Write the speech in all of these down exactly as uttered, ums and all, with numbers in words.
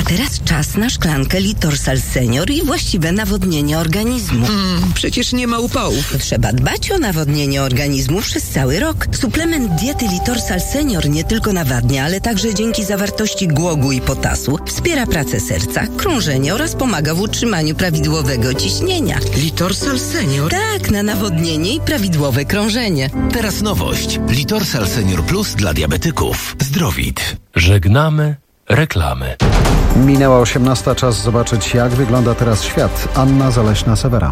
teraz czas na szklankę Litorsal Senior i właściwe nawodnienie organizmu. Mm, przecież nie ma upałów. Trzeba dbać o nawodnienie organizmu przez cały rok. Suplement diety Litorsal Senior nie tylko nawadnia, ale także dzięki zawartości głogu i potasu wspiera pracę serca, krążenie oraz pomaga w utrzymaniu prawidłowego ciśnienia. Litorsal Senior? Tak, na nawodnienie i prawidłowe krążenie. Teraz nowość. Litorsal Senior Plus dla diabetyków. Zdrowit. Żegnamy reklamy. Minęła osiemnasta, czas zobaczyć, jak wygląda teraz świat. Anna Zaleśna-Sewera.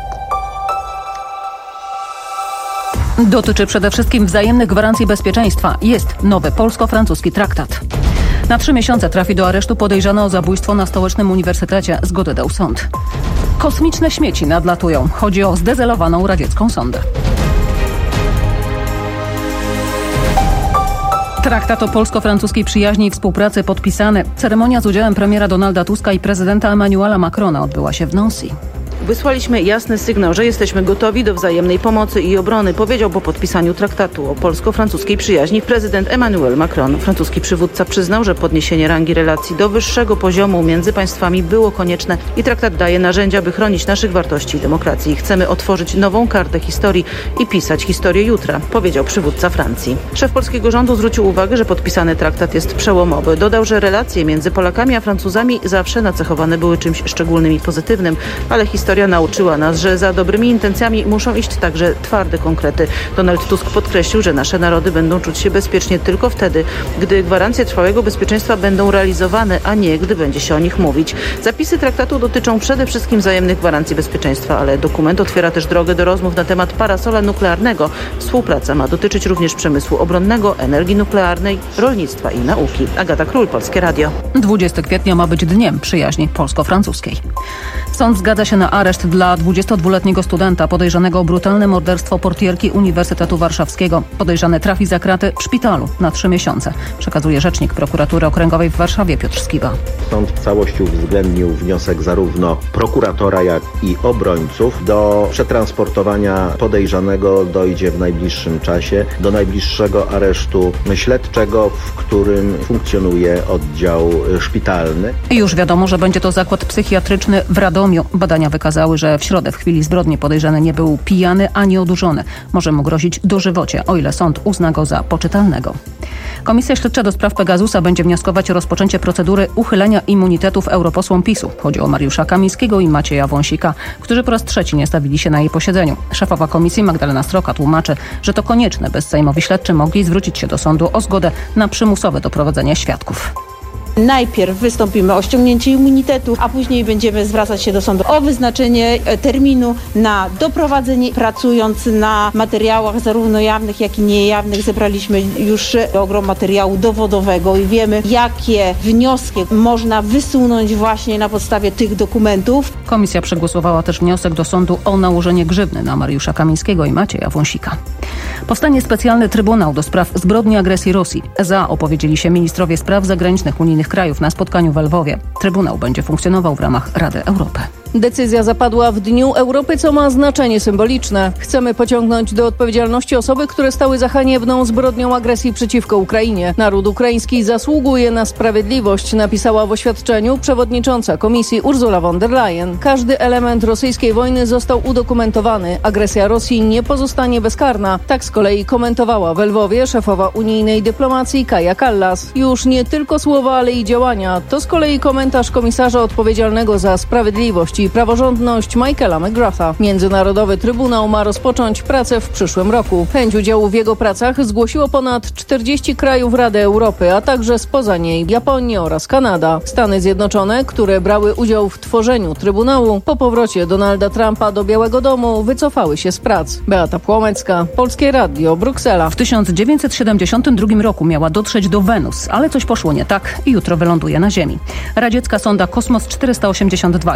Dotyczy przede wszystkim wzajemnych gwarancji bezpieczeństwa. Jest nowy polsko-francuski traktat. Na trzy miesiące trafi do aresztu podejrzany o zabójstwo na Stołecznym Uniwersytecie. Zgodę dał sąd. Kosmiczne śmieci nadlatują. Chodzi o zdezelowaną radziecką sondę. Traktat o polsko-francuskiej przyjaźni i współpracy podpisany. Ceremonia z udziałem premiera Donalda Tuska i prezydenta Emmanuela Macrona odbyła się w Nancy. Wysłaliśmy jasny sygnał, że jesteśmy gotowi do wzajemnej pomocy i obrony, powiedział po podpisaniu traktatu o polsko-francuskiej przyjaźni prezydent Emmanuel Macron. Francuski przywódca przyznał, że podniesienie rangi relacji do wyższego poziomu między państwami było konieczne i traktat daje narzędzia, by chronić naszych wartości i demokracji. Chcemy otworzyć nową kartę historii i pisać historię jutra, powiedział przywódca Francji. Szef polskiego rządu zwrócił uwagę, że podpisany traktat jest przełomowy. Dodał, że relacje między Polakami a Francuzami zawsze nacechowane były czymś szczególnym i pozytywnym, ale historia nauczyła nas, że za dobrymi intencjami muszą iść także twarde konkrety. Donald Tusk podkreślił, że nasze narody będą czuć się bezpiecznie tylko wtedy, gdy gwarancje trwałego bezpieczeństwa będą realizowane, a nie gdy będzie się o nich mówić. Zapisy traktatu dotyczą przede wszystkim wzajemnych gwarancji bezpieczeństwa, ale dokument otwiera też drogę do rozmów na temat parasola nuklearnego. Współpraca ma dotyczyć również przemysłu obronnego, energii nuklearnej, rolnictwa i nauki. Agata Król, Polskie Radio. dwudziestego kwietnia ma być dniem przyjaźni polsko-francuskiej. Sąd zgadza się na areszt dla dwudziestodwuletniego studenta podejrzanego o brutalne morderstwo portierki Uniwersytetu Warszawskiego. Podejrzany trafi za kraty w szpitalu na trzy miesiące, przekazuje rzecznik prokuratury okręgowej w Warszawie Piotr Skiba. Sąd w całości uwzględnił wniosek zarówno prokuratora, jak i obrońców. Do przetransportowania podejrzanego dojdzie w najbliższym czasie do najbliższego aresztu śledczego, w którym funkcjonuje oddział szpitalny. Już wiadomo, że będzie to zakład psychiatryczny w Radomiu. Badania wykazały, że w środę w chwili zbrodni podejrzany nie był pijany ani odurzony. Może mu grozić dożywocie, o ile sąd uzna go za poczytalnego. Komisja Śledcza do spraw Pegasusa będzie wnioskować o rozpoczęcie procedury uchylenia immunitetów europosłom PiSu. Chodzi o Mariusza Kamińskiego i Macieja Wąsika, którzy po raz trzeci nie stawili się na jej posiedzeniu. Szefowa komisji Magdalena Sroka tłumaczy, że to konieczne, by sejmowi śledczy mogli zwrócić się do sądu o zgodę na przymusowe doprowadzenie świadków. Najpierw wystąpimy o ściągnięcie immunitetu, a później będziemy zwracać się do sądu o wyznaczenie terminu na doprowadzenie. Pracując na materiałach zarówno jawnych, jak i niejawnych, zebraliśmy już ogrom materiału dowodowego i wiemy, jakie wnioski można wysunąć właśnie na podstawie tych dokumentów. Komisja przegłosowała też wniosek do sądu o nałożenie grzywny na Mariusza Kamińskiego i Macieja Wąsika. Powstanie specjalny Trybunał do spraw zbrodni agresji Rosji. Za opowiedzieli się ministrowie spraw zagranicznych unijnych krajów na spotkaniu w Lwowie. Trybunał będzie funkcjonował w ramach Rady Europy. Decyzja zapadła w Dniu Europy, co ma znaczenie symboliczne. Chcemy pociągnąć do odpowiedzialności osoby, które stały za haniebną zbrodnią agresji przeciwko Ukrainie. Naród ukraiński zasługuje na sprawiedliwość, napisała w oświadczeniu przewodnicząca Komisji Ursula von der Leyen. Każdy element rosyjskiej wojny został udokumentowany. Agresja Rosji nie pozostanie bezkarna. Tak z kolei komentowała w Lwowie szefowa unijnej dyplomacji Kaja Kallas. Już nie tylko słowa, ale i działania. To z kolei komentarz komisarza odpowiedzialnego za sprawiedliwość i praworządność Michaela McGratha. Międzynarodowy Trybunał ma rozpocząć pracę w przyszłym roku. Chęć udziału w jego pracach zgłosiło ponad czterdzieści krajów Rady Europy, a także spoza niej Japonia oraz Kanada. Stany Zjednoczone, które brały udział w tworzeniu Trybunału, po powrocie Donalda Trumpa do Białego Domu wycofały się z prac. Beata Płomecka, Polskie Radio, Bruksela. W tysiąc dziewięćset siedemdziesiątym drugim roku miała dotrzeć do Wenus, ale coś poszło nie tak i jutro wyląduje na Ziemi. Radziecka sonda Kosmos czterysta osiemdziesiąt dwa jutro wejdzie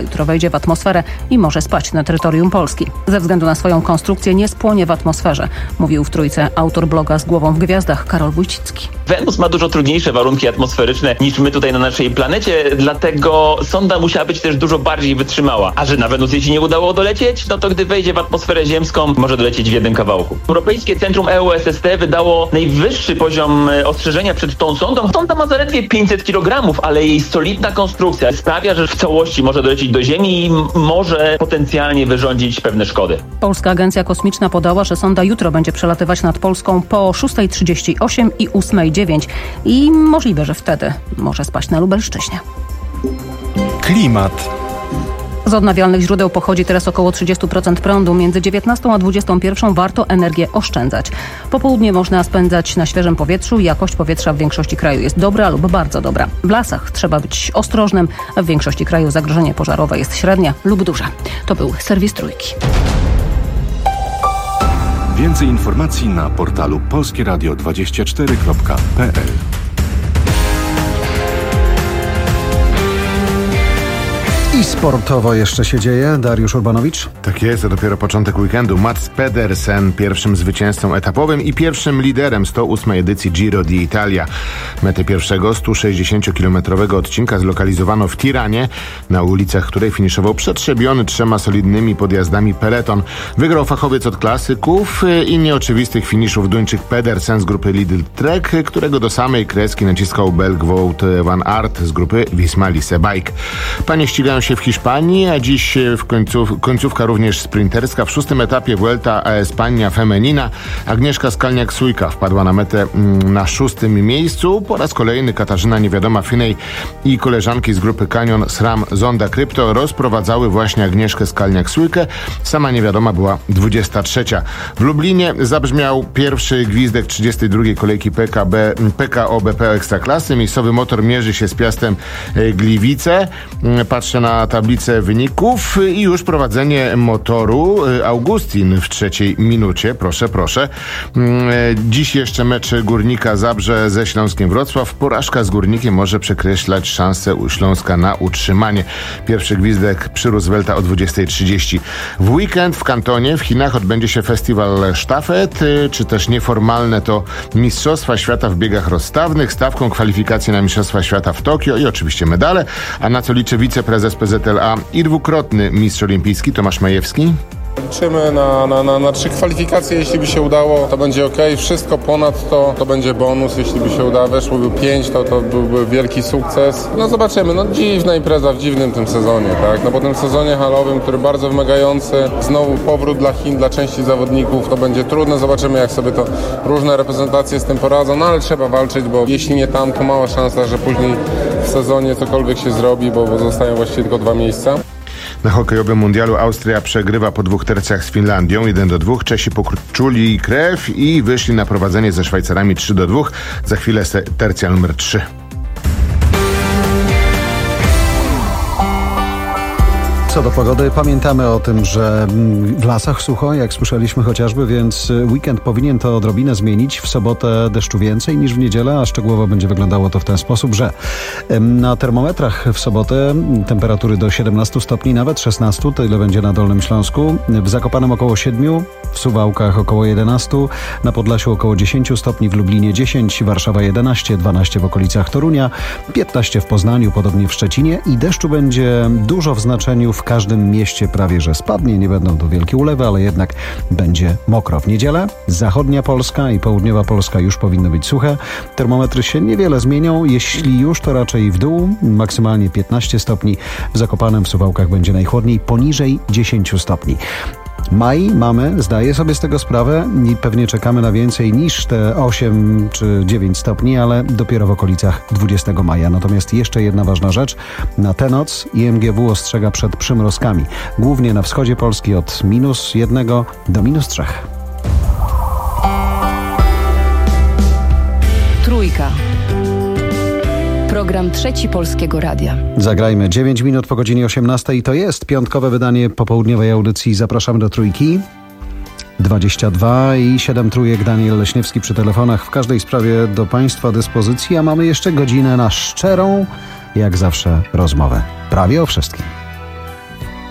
wejdzie w atmosferę i może spaść na terytorium Polski. Ze względu na swoją konstrukcję nie spłonie w atmosferze, mówił w Trójce autor bloga Z głową w gwiazdach Karol Wójcicki. Wenus ma dużo trudniejsze warunki atmosferyczne niż my tutaj na naszej planecie, dlatego sonda musiała być też dużo bardziej wytrzymała. A że na Wenus jej się nie udało dolecieć, no to gdy wejdzie w atmosferę ziemską, może dolecieć w jednym kawałku. Europejskie Centrum E U S S T wydało najwyższy poziom ostrzeżenia przed tą sondą. Sonda ma zaledwie pięćset kilogramów, ale jej solidna konstrukcja sprawia, że w całości może dolecieć do Ziemi i może potencjalnie wyrządzić pewne szkody. Polska Agencja Kosmiczna podała, że sonda jutro będzie przelatywać nad Polską po szósta trzydzieści osiem i ósma dziewięć i możliwe, że wtedy może spaść na Lubelszczyźnie. Klimat. Z odnawialnych źródeł pochodzi teraz około trzydzieści procent prądu. Między dziewiętnastą a dwudziestą pierwszą warto energię oszczędzać. Popołudnie można spędzać na świeżym powietrzu. Jakość powietrza w większości kraju jest dobra lub bardzo dobra. W lasach trzeba być ostrożnym. W większości kraju zagrożenie pożarowe jest średnie lub duże. To był serwis Trójki. Więcej informacji na portalu polskie radio dwadzieścia cztery kropka p l. I sportowo jeszcze się dzieje. Dariusz Urbanowicz. Tak jest, to dopiero początek weekendu. Mats Pedersen, pierwszym zwycięzcą etapowym i pierwszym liderem sto ósmej edycji Giro d'Italia. Metę pierwszego sto sześćdziesięciokilometrowego odcinka zlokalizowano w Tiranie, na ulicach której finiszował przetrzebiony trzema solidnymi podjazdami peleton. Wygrał fachowiec od klasyków i nieoczywistych finiszów Duńczyk Pedersen z grupy Lidl Trek, którego do samej kreski naciskał Belg Wout van Aert z grupy Visma Lease Bike. Panie ścigają się w Hiszpanii, a dziś w końców, końcówka również sprinterska. W szóstym etapie Vuelta a España Femenina Agnieszka Skalniak-Sujka wpadła na metę na szóstym miejscu. Po raz kolejny Katarzyna Niewiadoma-Finej i koleżanki z grupy Canyon SRAM Zonda Krypto rozprowadzały właśnie Agnieszkę Skalniak-Sujkę. Sama Niewiadoma była dwudziesta trzecia. W Lublinie zabrzmiał pierwszy gwizdek trzydziestej drugiej kolejki P K B, P K O B P Ekstraklasy. Miejscowy Motor mierzy się z Piastem Gliwice. Patrzę na tablicę wyników i już prowadzenie Motoru. Augustin w trzeciej minucie. Proszę, proszę. Dziś jeszcze mecz Górnika Zabrze ze Śląskiem Wrocław. Porażka z Górnikiem może przekreślać szansę u Śląska na utrzymanie. Pierwszy gwizdek przy Roosevelta o dwudziestej trzydzieści. W weekend w Kantonie w Chinach odbędzie się festiwal sztafet, czy też nieformalne to Mistrzostwa Świata w biegach rozstawnych, stawką kwalifikacje na Mistrzostwa Świata w Tokio i oczywiście medale, a na co liczy wiceprezes P Z L A i dwukrotny mistrz olimpijski Tomasz Majewski. Liczymy na, na, na, na trzy kwalifikacje, jeśli by się udało, to będzie ok. Wszystko ponad to, to będzie bonus, jeśli by się udało. Weszłoby pięć, to, to byłby wielki sukces. No zobaczymy, no dziwna impreza w dziwnym tym sezonie, tak? No po tym sezonie halowym, który bardzo wymagający, znowu powrót dla Chin, dla części zawodników, to będzie trudne. Zobaczymy, jak sobie to różne reprezentacje z tym poradzą, no ale trzeba walczyć, bo jeśli nie tam, to mała szansa, że później w sezonie cokolwiek się zrobi, bo, bo zostają właściwie tylko dwa miejsca. Na hokejowym mundialu Austria przegrywa po dwóch tercjach z Finlandią jeden do dwóch. Czesi poczuli krew i wyszli na prowadzenie ze Szwajcarami trzy do dwóch. Za chwilę tercja numer trzy. Co do pogody, pamiętamy o tym, że w lasach sucho, jak słyszeliśmy chociażby, więc weekend powinien to odrobinę zmienić. W sobotę deszczu więcej niż w niedzielę, a szczegółowo będzie wyglądało to w ten sposób, że na termometrach w sobotę temperatury do siedemnastu stopni, nawet szesnastu, tyle będzie na Dolnym Śląsku. W Zakopanem około siedmiu, w Suwałkach około jedenastu, na Podlasiu około dziesięciu stopni, w Lublinie dziesięć, Warszawa jedenaście, dwanaście w okolicach Torunia, piętnaście w Poznaniu, podobnie w Szczecinie i deszczu będzie dużo w znaczeniu w każdym mieście prawie, że spadnie. Nie będą to wielkie ulewy, ale jednak będzie mokro. W niedzielę zachodnia Polska i południowa Polska już powinny być suche. Termometry się niewiele zmienią. Jeśli już, to raczej w dół. Maksymalnie piętnaście stopni. W Zakopanem, w Suwałkach będzie najchłodniej, poniżej dziesięciu stopni. Maj mamy, zdaję sobie z tego sprawę i pewnie czekamy na więcej niż te osiem czy dziewięć stopni, ale dopiero w okolicach dwudziestego maja. Natomiast jeszcze jedna ważna rzecz. Na tę noc I M G W ostrzega przed przymrozkami. Głównie na wschodzie Polski od minus jednego do minus trzech. Trójka. Program Trzeci Polskiego Radia. Zagrajmy dziewięć minut po godzinie osiemnastej i to jest piątkowe wydanie popołudniowej audycji. Zapraszamy do Trójki. dwadzieścia dwa i siedem trójek. Daniel Leśniewski przy telefonach. W każdej sprawie do Państwa dyspozycji, a mamy jeszcze godzinę na szczerą, jak zawsze, rozmowę. Prawie o wszystkim.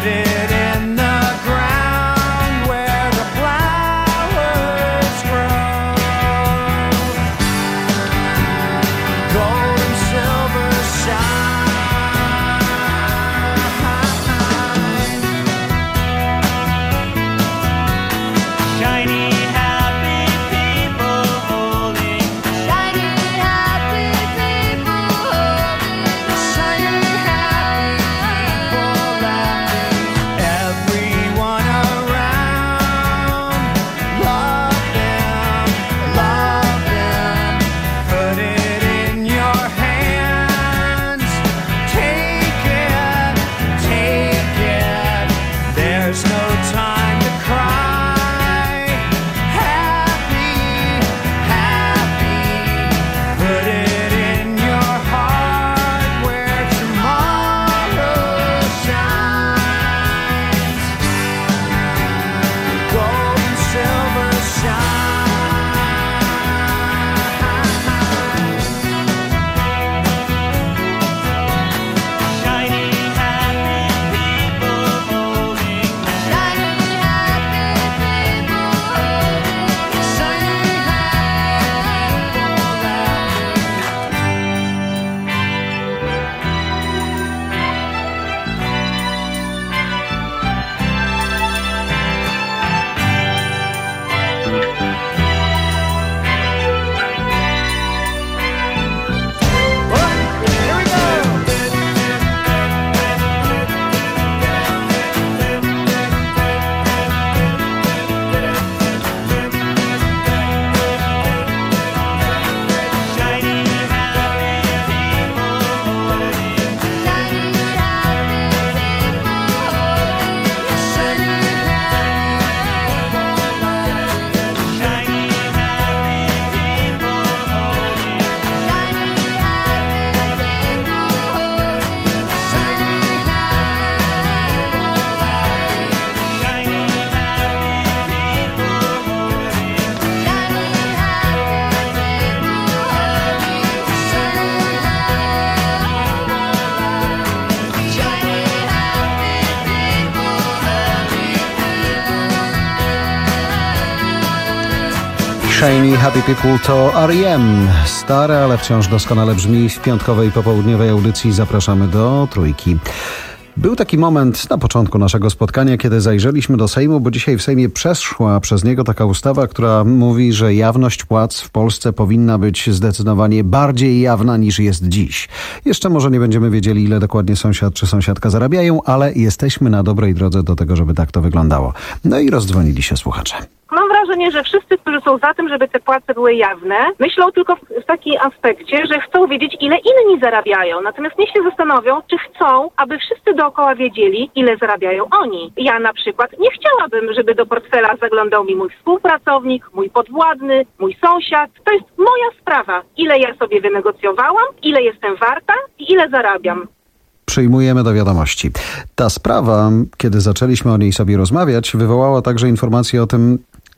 Shiny Happy People to R E M. Stare, ale wciąż doskonale brzmi. W piątkowej popołudniowej audycji zapraszamy do Trójki. Był taki moment na początku naszego spotkania, kiedy zajrzeliśmy do Sejmu, bo dzisiaj w Sejmie przeszła przez niego taka ustawa, która mówi, że jawność płac w Polsce powinna być zdecydowanie bardziej jawna niż jest dziś. Jeszcze może nie będziemy wiedzieli, ile dokładnie sąsiad czy sąsiadka zarabiają, ale jesteśmy na dobrej drodze do tego, żeby tak to wyglądało. No i rozdzwonili się słuchacze. Mam wrażenie, że wszyscy, którzy są za tym, żeby te płace były jawne, myślą tylko w, w takim aspekcie, że chcą wiedzieć, ile inni zarabiają. Natomiast niech się zastanowią, czy chcą, aby wszyscy dookoła wiedzieli, ile zarabiają oni. Ja na przykład nie chciałabym, żeby do portfela zaglądał mi mój współpracownik, mój podwładny, mój sąsiad. To jest moja sprawa, ile ja sobie wynegocjowałam, ile jestem warta i ile zarabiam. Przyjmujemy do wiadomości. Ta sprawa, kiedy zaczęliśmy o niej sobie rozmawiać, wywołała także informację o tym,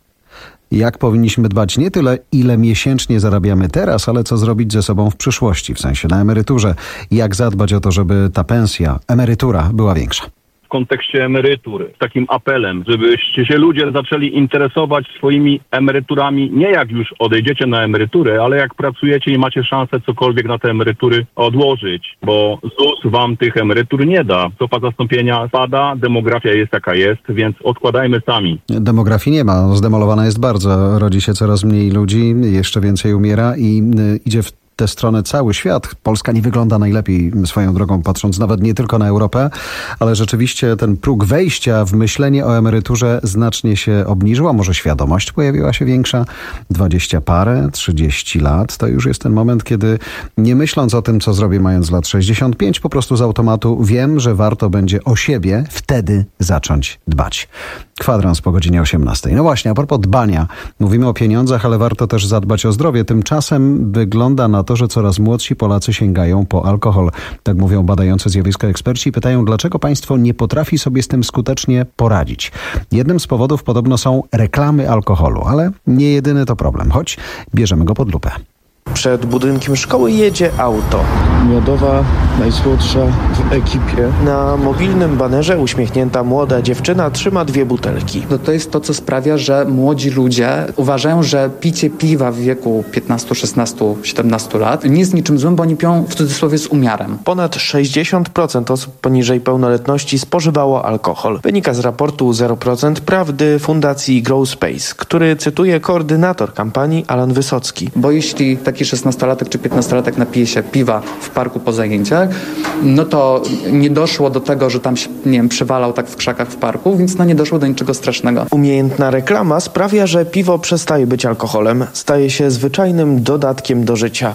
jak powinniśmy dbać nie tyle, ile miesięcznie zarabiamy teraz, ale co zrobić ze sobą w przyszłości, w sensie na emeryturze. Jak zadbać o to, żeby ta pensja, emerytura była większa. W kontekście emerytur, takim apelem, żebyście się ludzie zaczęli interesować swoimi emeryturami, nie jak już odejdziecie na emeryturę, ale jak pracujecie i macie szansę cokolwiek na te emerytury odłożyć, bo Z U S wam tych emerytur nie da. Stopa zastąpienia spada, demografia jest jaka jest, więc odkładajmy sami. Demografii nie ma, zdemolowana jest bardzo, rodzi się coraz mniej ludzi, jeszcze więcej umiera i y, idzie w tę stronę cały świat. Polska nie wygląda najlepiej swoją drogą, patrząc nawet nie tylko na Europę, ale rzeczywiście ten próg wejścia w myślenie o emeryturze znacznie się obniżył, a może świadomość pojawiła się większa. Dwadzieścia parę, trzydzieści lat, to już jest ten moment, kiedy nie myśląc o tym, co zrobię mając lat sześćdziesiąt pięć, po prostu z automatu wiem, że warto będzie o siebie wtedy zacząć dbać. Kwadrans po godzinie osiemnastej. No właśnie, a propos dbania. Mówimy o pieniądzach, ale warto też zadbać o zdrowie. Tymczasem wygląda na to, że coraz młodsi Polacy sięgają po alkohol. Tak mówią badający zjawisko eksperci. Pytają, dlaczego państwo nie potrafi sobie z tym skutecznie poradzić. Jednym z powodów podobno są reklamy alkoholu, ale nie jedyny to problem, choć bierzemy go pod lupę. Przed budynkiem szkoły jedzie auto. Miodowa, najsłodsza w ekipie. Na mobilnym banerze uśmiechnięta młoda dziewczyna trzyma dwie butelki. No to jest to, co sprawia, że młodzi ludzie uważają, że picie piwa w wieku piętnaście, szesnaście, siedemnaście lat nie jest niczym złym, bo oni piją w cudzysłowie z umiarem. Ponad sześćdziesiąt procent osób poniżej pełnoletności spożywało alkohol. Wynika z raportu zero procent prawdy Fundacji Grow Space, który cytuje koordynator kampanii Alan Wysocki. Bo jeśli taki szesnastolatek czy piętnastolatek napije się piwa w parku po zajęciach, no to nie doszło do tego, że tam się, nie wiem, przewalał tak w krzakach w parku, więc no nie doszło do niczego strasznego. Umiejętna reklama sprawia, że piwo przestaje być alkoholem, staje się zwyczajnym dodatkiem do życia.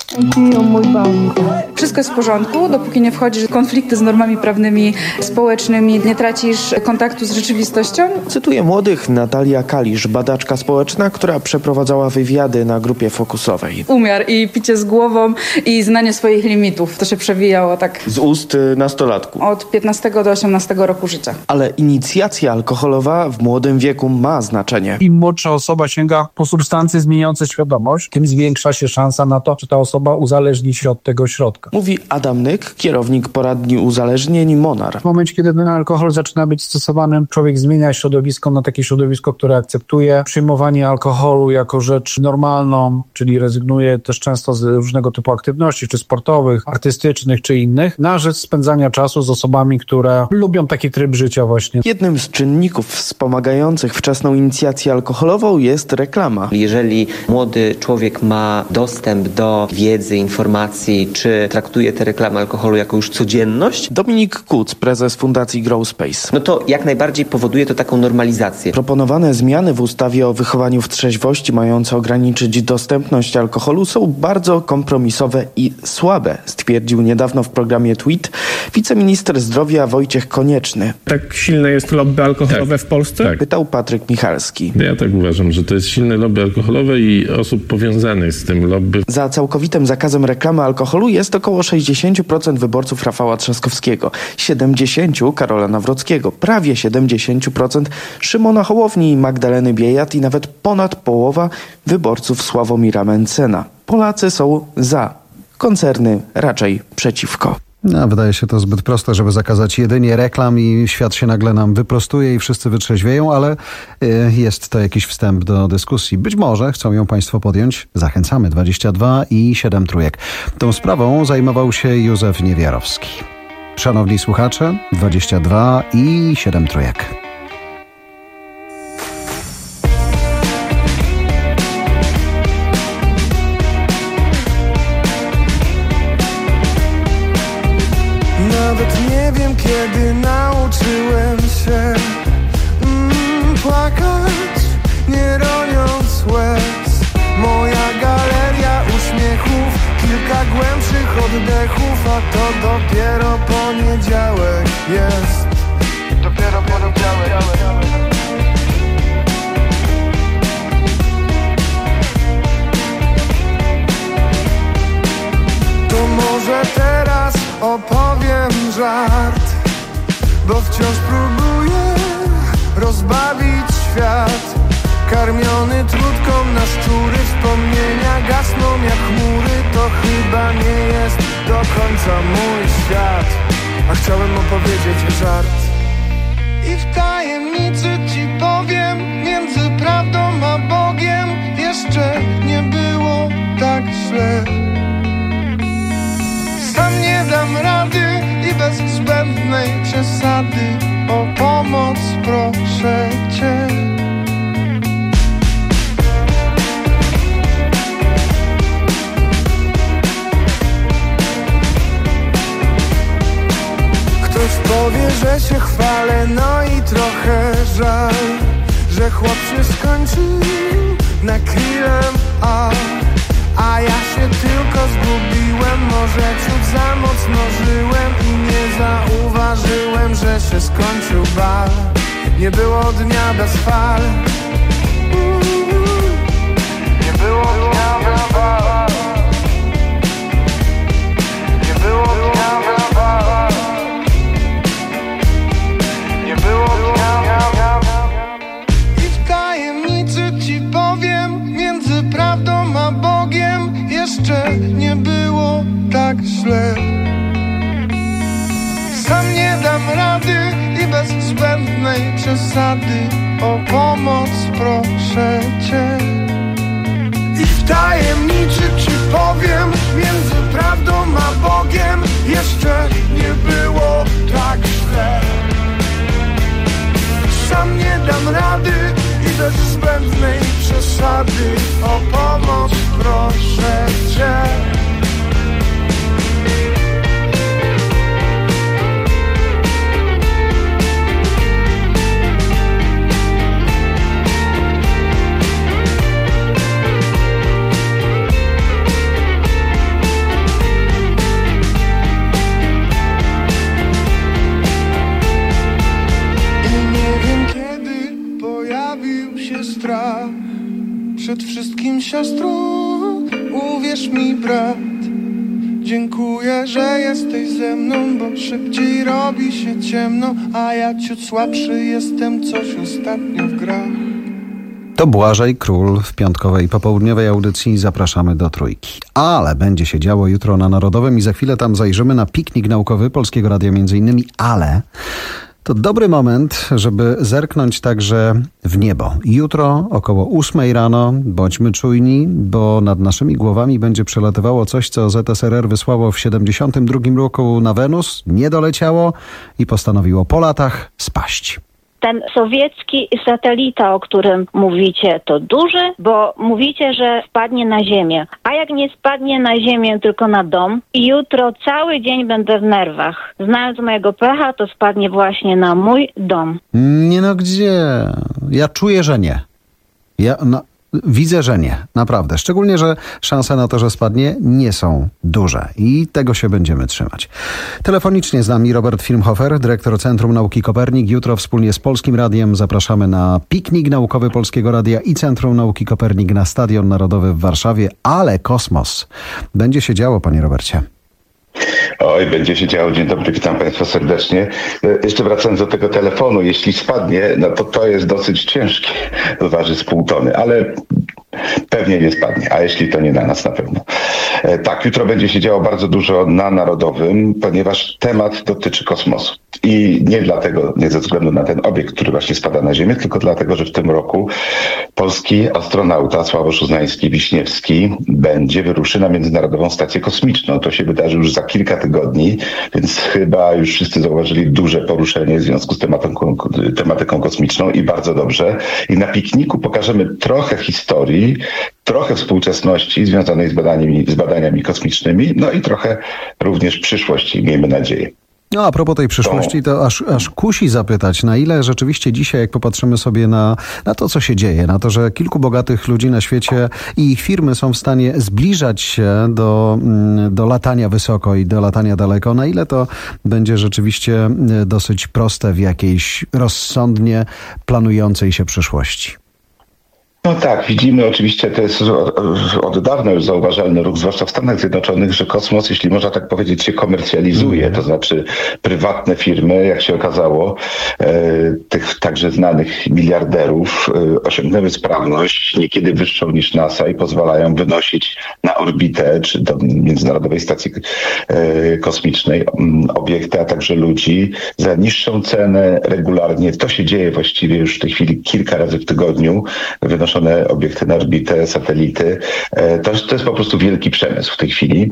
Wszystko jest w porządku, dopóki nie wchodzisz w konflikty z normami prawnymi, społecznymi, nie tracisz kontaktu z rzeczywistością. Cytuję młodych Natalia Kalisz, badaczka społeczna, która przeprowadzała wywiady na grupie fokusowej. Umiar i picie z głową i znanie swoich limitów. To się przewijało tak. Z ust nastolatku. Od piętnastego do osiemnastego roku życia. Ale inicjacja alkoholowa w młodym wieku ma znaczenie. Im młodsza osoba sięga po substancje zmieniające świadomość, tym zwiększa się szansa na to, że ta osoba uzależni się od tego środka. Mówi Adam Nyk, kierownik poradni uzależnień Monar. W momencie, kiedy ten alkohol zaczyna być stosowany, człowiek zmienia środowisko na takie środowisko, które akceptuje przyjmowanie alkoholu jako rzecz normalną, czyli rezygnuje też często z różnego typu aktywności, czy sportowych, artystycznych, czy innych, na rzecz spędzania czasu z osobami, które lubią taki tryb życia właśnie. Jednym z czynników wspomagających wczesną inicjację alkoholową jest reklama. Jeżeli młody człowiek ma dostęp do wiedzy, informacji, czy traktuje te reklamy alkoholu jako już codzienność? Dominik Kuc, prezes Fundacji Grow Space. No to jak najbardziej powoduje to taką normalizację. Proponowane zmiany w ustawie o wychowaniu w trzeźwości mające ograniczyć dostępność alkoholu są bardzo kompromisowe i słabe, stwierdził niedawno w programie Tweet wiceminister zdrowia Wojciech Konieczny. Tak silne jest lobby alkoholowe tak, w Polsce? Tak. Pytał Patryk Michalski. Ja tak uważam, że to jest silne lobby alkoholowe i osób powiązanych z tym lobby. Za całkowitym zakazem reklamy alkoholu jest około sześćdziesiąt procent wyborców Rafała Trzaskowskiego, siedemdziesiąt procent Karola Nawrockiego, prawie siedemdziesiąt procent Szymona Hołowni i Magdaleny Biejat i nawet ponad połowa wyborców Sławomira Mencena. Polacy są za, koncerny raczej przeciwko. No, wydaje się to zbyt proste, żeby zakazać jedynie reklam i świat się nagle nam wyprostuje i wszyscy wytrzeźwieją, ale y, jest to jakiś wstęp do dyskusji. Być może chcą ją państwo podjąć. Zachęcamy. dwadzieścia dwa i siedem trójek. Tą sprawą zajmował się Józef Niewiarowski. Szanowni słuchacze, dwadzieścia dwa i siedem trójek. Nawet nie wiem, kiedy nauczyłem się mm, płakać, nie roniąc łez. Moja galeria uśmiechów, kilka głębszych oddechów, a to dopiero poniedziałek jest. Dopiero poniedziałek. To może teraz opowiem żart, bo wciąż próbuję rozbawić świat. Karmiony trutką na szczury, wspomnienia gasną jak chmury. To chyba nie jest do końca mój świat, a chciałem opowiedzieć żart. I w tajemnicy ci powiem, między prawdą a Bogiem jeszcze nie było tak źle. Sam nie dam rady i bez zbędnej przesady o pomoc proszę cię. Ktoś powie, że się chwalę, no i trochę żal, że chłop się skończył na krillem, a A ja się tylko zgubiłem, może ciut za mocno żyłem i nie zauważyłem, że się skończył bal. Nie było dnia bez fal. Nie było dnia bez fal. Nie było dnia bez fal. Nie było dnia bez fal. I w tajemnicy ci powiem, między prawdą a Bogiem jeszcze przesady, o pomoc proszę Cię. I wtajemniczy Ci powiem, między prawdą a Bogiem jeszcze nie było tak źle. Sam nie dam rady i bez zbędnej przesady, o pomoc proszę Cię. Strach. Przed wszystkim siostro, uwierz mi brat, dziękuję, że jesteś ze mną, bo szybciej robi się ciemno, a ja ciut słabszy jestem, coś ostatnio w grach. To Błażej Król w piątkowej popołudniowej audycji. Zapraszamy do Trójki. Ale będzie się działo jutro na Narodowym i za chwilę tam zajrzymy na piknik naukowy Polskiego Radia między innymi, ale to dobry moment, żeby zerknąć także w niebo. Jutro około ósmej rano bądźmy czujni, bo nad naszymi głowami będzie przelatywało coś, co Z S R R wysłało w siedemdziesiątym drugim roku na Wenus, nie doleciało i postanowiło po latach spaść. Ten sowiecki satelita, o którym mówicie, to duży, bo mówicie, że spadnie na ziemię. A jak nie spadnie na ziemię, tylko na dom i jutro cały dzień będę w nerwach. Znając mojego pecha, to spadnie właśnie na mój dom. Nie no, gdzie? Ja czuję, że nie. Ja no, widzę, że nie. Naprawdę. Szczególnie, że szanse na to, że spadnie, nie są duże. I tego się będziemy trzymać. Telefonicznie z nami Robert Filmhofer, dyrektor Centrum Nauki Kopernik. Jutro wspólnie z Polskim Radiem zapraszamy na piknik naukowy Polskiego Radia i Centrum Nauki Kopernik na Stadion Narodowy w Warszawie. Ale kosmos. Będzie się działo, panie Robercie. Oj, będzie się działo. Dzień dobry, witam Państwa serdecznie. Jeszcze wracając do tego telefonu, jeśli spadnie, no to to jest dosyć ciężkie, to waży z pół tony, ale pewnie nie spadnie, a jeśli to nie na nas na pewno. Tak, jutro będzie się działo bardzo dużo na Narodowym, ponieważ temat dotyczy kosmosu. I nie dlatego, nie ze względu na ten obiekt, który właśnie spada na Ziemię, tylko dlatego, że w tym roku polski astronauta Sławosz Uznański-Wiśniewski będzie wyruszy na Międzynarodową Stację Kosmiczną. To się wydarzy już za kilka tygodni, więc chyba już wszyscy zauważyli duże poruszenie w związku z tematyką, tematyką kosmiczną i bardzo dobrze. I na pikniku pokażemy trochę historii, trochę współczesności związanej z badaniami, z badaniami kosmicznymi, no i trochę również przyszłości, miejmy nadzieję. No a propos tej przyszłości, to aż, aż kusi zapytać, na ile rzeczywiście dzisiaj, jak popatrzymy sobie na, na to, co się dzieje, na to, że kilku bogatych ludzi na świecie i ich firmy są w stanie zbliżać się do, do latania wysoko i do latania daleko, na ile to będzie rzeczywiście dosyć proste w jakiejś rozsądnie planującej się przyszłości. No tak, widzimy oczywiście, to jest od dawna już zauważalny ruch, zwłaszcza w Stanach Zjednoczonych, że kosmos, jeśli można tak powiedzieć, się komercjalizuje, to znaczy prywatne firmy, jak się okazało, e, tych także znanych miliarderów e, osiągnęły sprawność niekiedy wyższą niż NASA i pozwalają wynosić na orbitę czy do Międzynarodowej Stacji e, Kosmicznej m, obiekty, a także ludzi za niższą cenę regularnie. To się dzieje właściwie już w tej chwili kilka razy w tygodniu, wynoszą obiekty na orbitę, satelity. To, to jest po prostu wielki przemysł w tej chwili.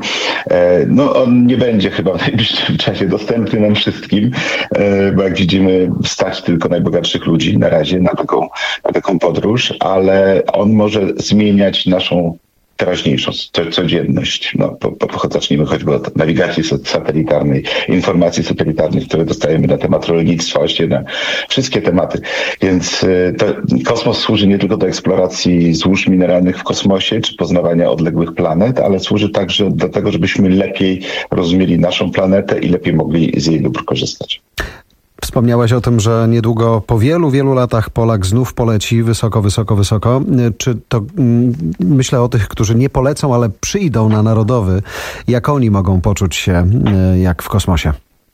No on nie będzie chyba w najbliższym czasie dostępny nam wszystkim, bo jak widzimy, stać tylko najbogatszych ludzi na razie na taką, na taką podróż, ale on może zmieniać naszą teraźniejszą codzienność. No, po, po, zacznijmy choćby od nawigacji satelitarnej, informacji satelitarnych, które dostajemy na temat rolnictwa, właściwie na wszystkie tematy. Więc to, kosmos służy nie tylko do eksploracji złóż mineralnych w kosmosie, czy poznawania odległych planet, ale służy także do tego, żebyśmy lepiej rozumieli naszą planetę i lepiej mogli z jej dóbr korzystać. Wspomniałeś o tym, że niedługo po wielu, wielu latach Polak znów poleci wysoko, wysoko, wysoko. Czy to myślę o tych, którzy nie polecą, ale przyjdą na Narodowy. Jak oni mogą poczuć się jak w kosmosie?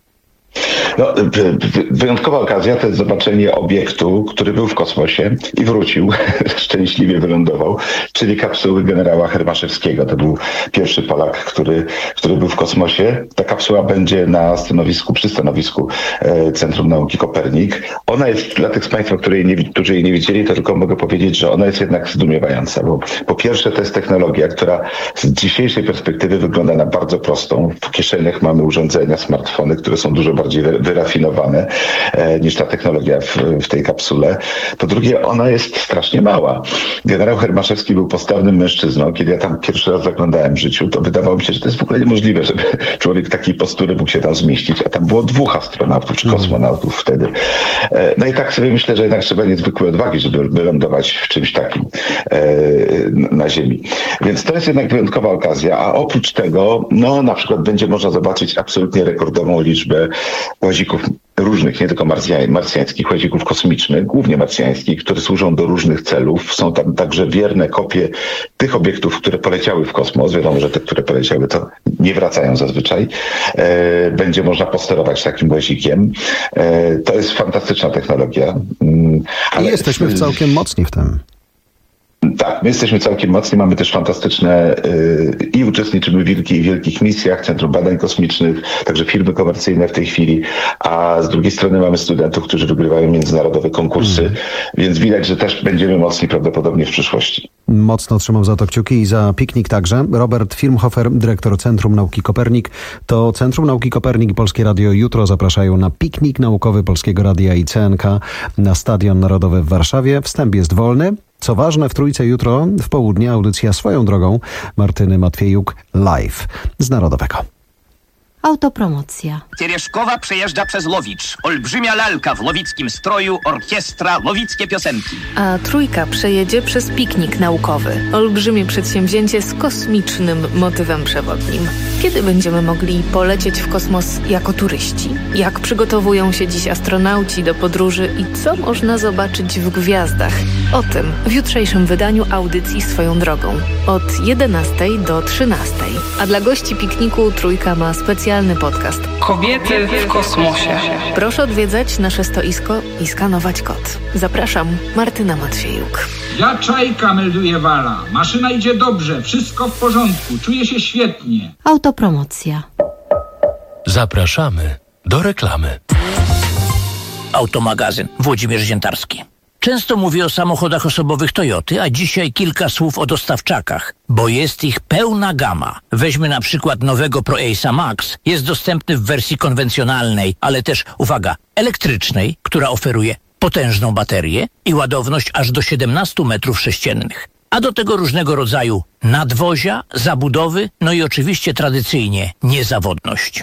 No, wyjątkowa okazja to jest zobaczenie obiektu, który był w kosmosie i wrócił, szczęśliwie wylądował, czyli kapsuły generała Hermaszewskiego. To był pierwszy Polak, który, który był w kosmosie. Ta kapsuła będzie na stanowisku, przy stanowisku e, Centrum Nauki Kopernik. Ona jest, dla tych z Państwa, którzy nie, którzy jej nie widzieli, to tylko mogę powiedzieć, że ona jest jednak zdumiewająca, bo po pierwsze to jest technologia, która z dzisiejszej perspektywy wygląda na bardzo prostą. W kieszeniach mamy urządzenia, smartfony, które są dużo bardziej wyrafinowane e, niż ta technologia w, w tej kapsule. Po drugie, ona jest strasznie mała. Generał Hermaszewski był postawnym mężczyzną. Kiedy ja tam pierwszy raz zaglądałem w życiu, to wydawało mi się, że to jest w ogóle niemożliwe, żeby człowiek takiej postury mógł się tam zmieścić, a tam było dwóch astronautów czy kosmonautów wtedy. E, no i tak sobie myślę, że jednak trzeba niezwykłej odwagi, żeby wylądować w czymś takim e, na Ziemi. Więc to jest jednak wyjątkowa okazja, a oprócz tego, no na przykład będzie można zobaczyć absolutnie rekordową liczbę łazików różnych, nie tylko marsjańskich, łazików kosmicznych, głównie marsjańskich, które służą do różnych celów. Są tam także wierne kopie tych obiektów, które poleciały w kosmos. Wiadomo, że te, które poleciały, to nie wracają zazwyczaj. E, będzie można posterować takim łazikiem. E, to jest fantastyczna technologia. Ale I jesteśmy w całkiem mocni w tym. Tak, my jesteśmy całkiem mocni, mamy też fantastyczne yy, i uczestniczymy w wielkich, wielkich misjach, Centrum Badań Kosmicznych, także firmy komercyjne w tej chwili, a z drugiej strony mamy studentów, którzy wygrywają międzynarodowe konkursy, mm. więc widać, że też będziemy mocni prawdopodobnie w przyszłości. Mocno trzymam za to kciuki i za piknik także. Robert Firmhofer, dyrektor Centrum Nauki Kopernik. To Centrum Nauki Kopernik i Polskie Radio jutro zapraszają na piknik naukowy Polskiego Radia i C N K na Stadion Narodowy w Warszawie. Wstęp jest wolny. Co ważne, w Trójce jutro w południe audycja Swoją drogą Martyny Matwiejuk live z Narodowego. Autopromocja. Teрешkowa przejeżdża przez Lowicz. Olbrzymia lalka w lowickim stroju, orkiestra, lowickie piosenki. A Trójka przejedzie przez piknik naukowy. Olbrzymie przedsięwzięcie z kosmicznym motywem przewodnim. Kiedy będziemy mogli polecieć w kosmos jako turyści? Jak przygotowują się dziś astronauci do podróży i co można zobaczyć w gwiazdach? O tym w jutrzejszym wydaniu audycji Swoją drogą. Od jedenastej do trzynastej. A dla gości pikniku Trójka ma specjalny podcast Kobiety w kosmosie. Proszę odwiedzać nasze stoisko i skanować kod. Zapraszam, Martyna Matwiejuk. Ja Czajka, melduje Wala. Maszyna idzie dobrze, wszystko w porządku, czuję się świetnie. Autopromocja. Zapraszamy do reklamy. Automagazyn, Włodzimierz Ziętarski. Często mówię o samochodach osobowych Toyoty, a dzisiaj kilka słów o dostawczakach, bo jest ich pełna gama. Weźmy na przykład nowego Pro Ace'a Max. Jest dostępny w wersji konwencjonalnej, ale też, uwaga, elektrycznej, która oferuje potężną baterię i ładowność aż do siedemnaście metrów sześciennych. A do tego różnego rodzaju nadwozia, zabudowy, no i oczywiście tradycyjnie niezawodność.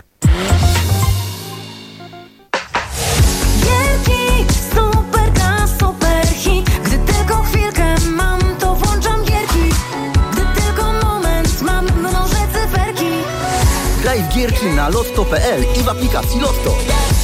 Graj w gierki na lotto kropka p l i w aplikacji Lotto.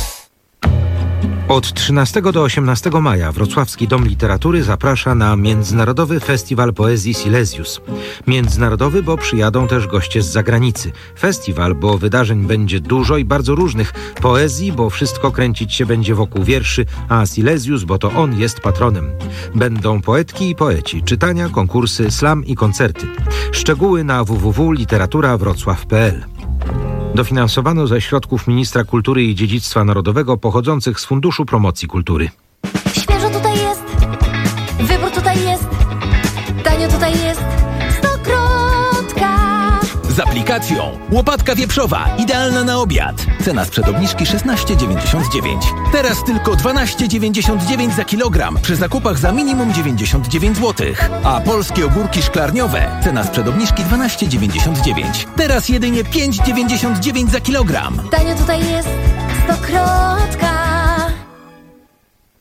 Od trzynastego do osiemnastego maja Wrocławski Dom Literatury zaprasza na Międzynarodowy Festiwal Poezji Silesius. Międzynarodowy, bo przyjadą też goście z zagranicy. Festiwal, bo wydarzeń będzie dużo i bardzo różnych. Poezji, bo wszystko kręcić się będzie wokół wierszy, a Silesius, bo to on jest patronem. Będą poetki i poeci, czytania, konkursy, slam i koncerty. Szczegóły na w w w kropka literatura wrocław kropka p l. Dofinansowano ze środków Ministra Kultury i Dziedzictwa Narodowego pochodzących z Funduszu Promocji Kultury. Świeżo tutaj jest, wybór tutaj jest, tanio tutaj jest, Stokrotka. Z aplikacją łopatka wieprzowa, idealna na obiad. Cena sprzed obniżki szesnaście dziewięćdziesiąt dziewięć. Teraz tylko dwanaście dziewięćdziesiąt dziewięć za kilogram przy zakupach za minimum dziewięćdziesiąt dziewięć złotych. A polskie ogórki szklarniowe, cena sprzed obniżki dwanaście dziewięćdziesiąt dziewięć. Teraz jedynie pięć dziewięćdziesiąt dziewięć za kilogram. Tanio tutaj jest, Stokrotka.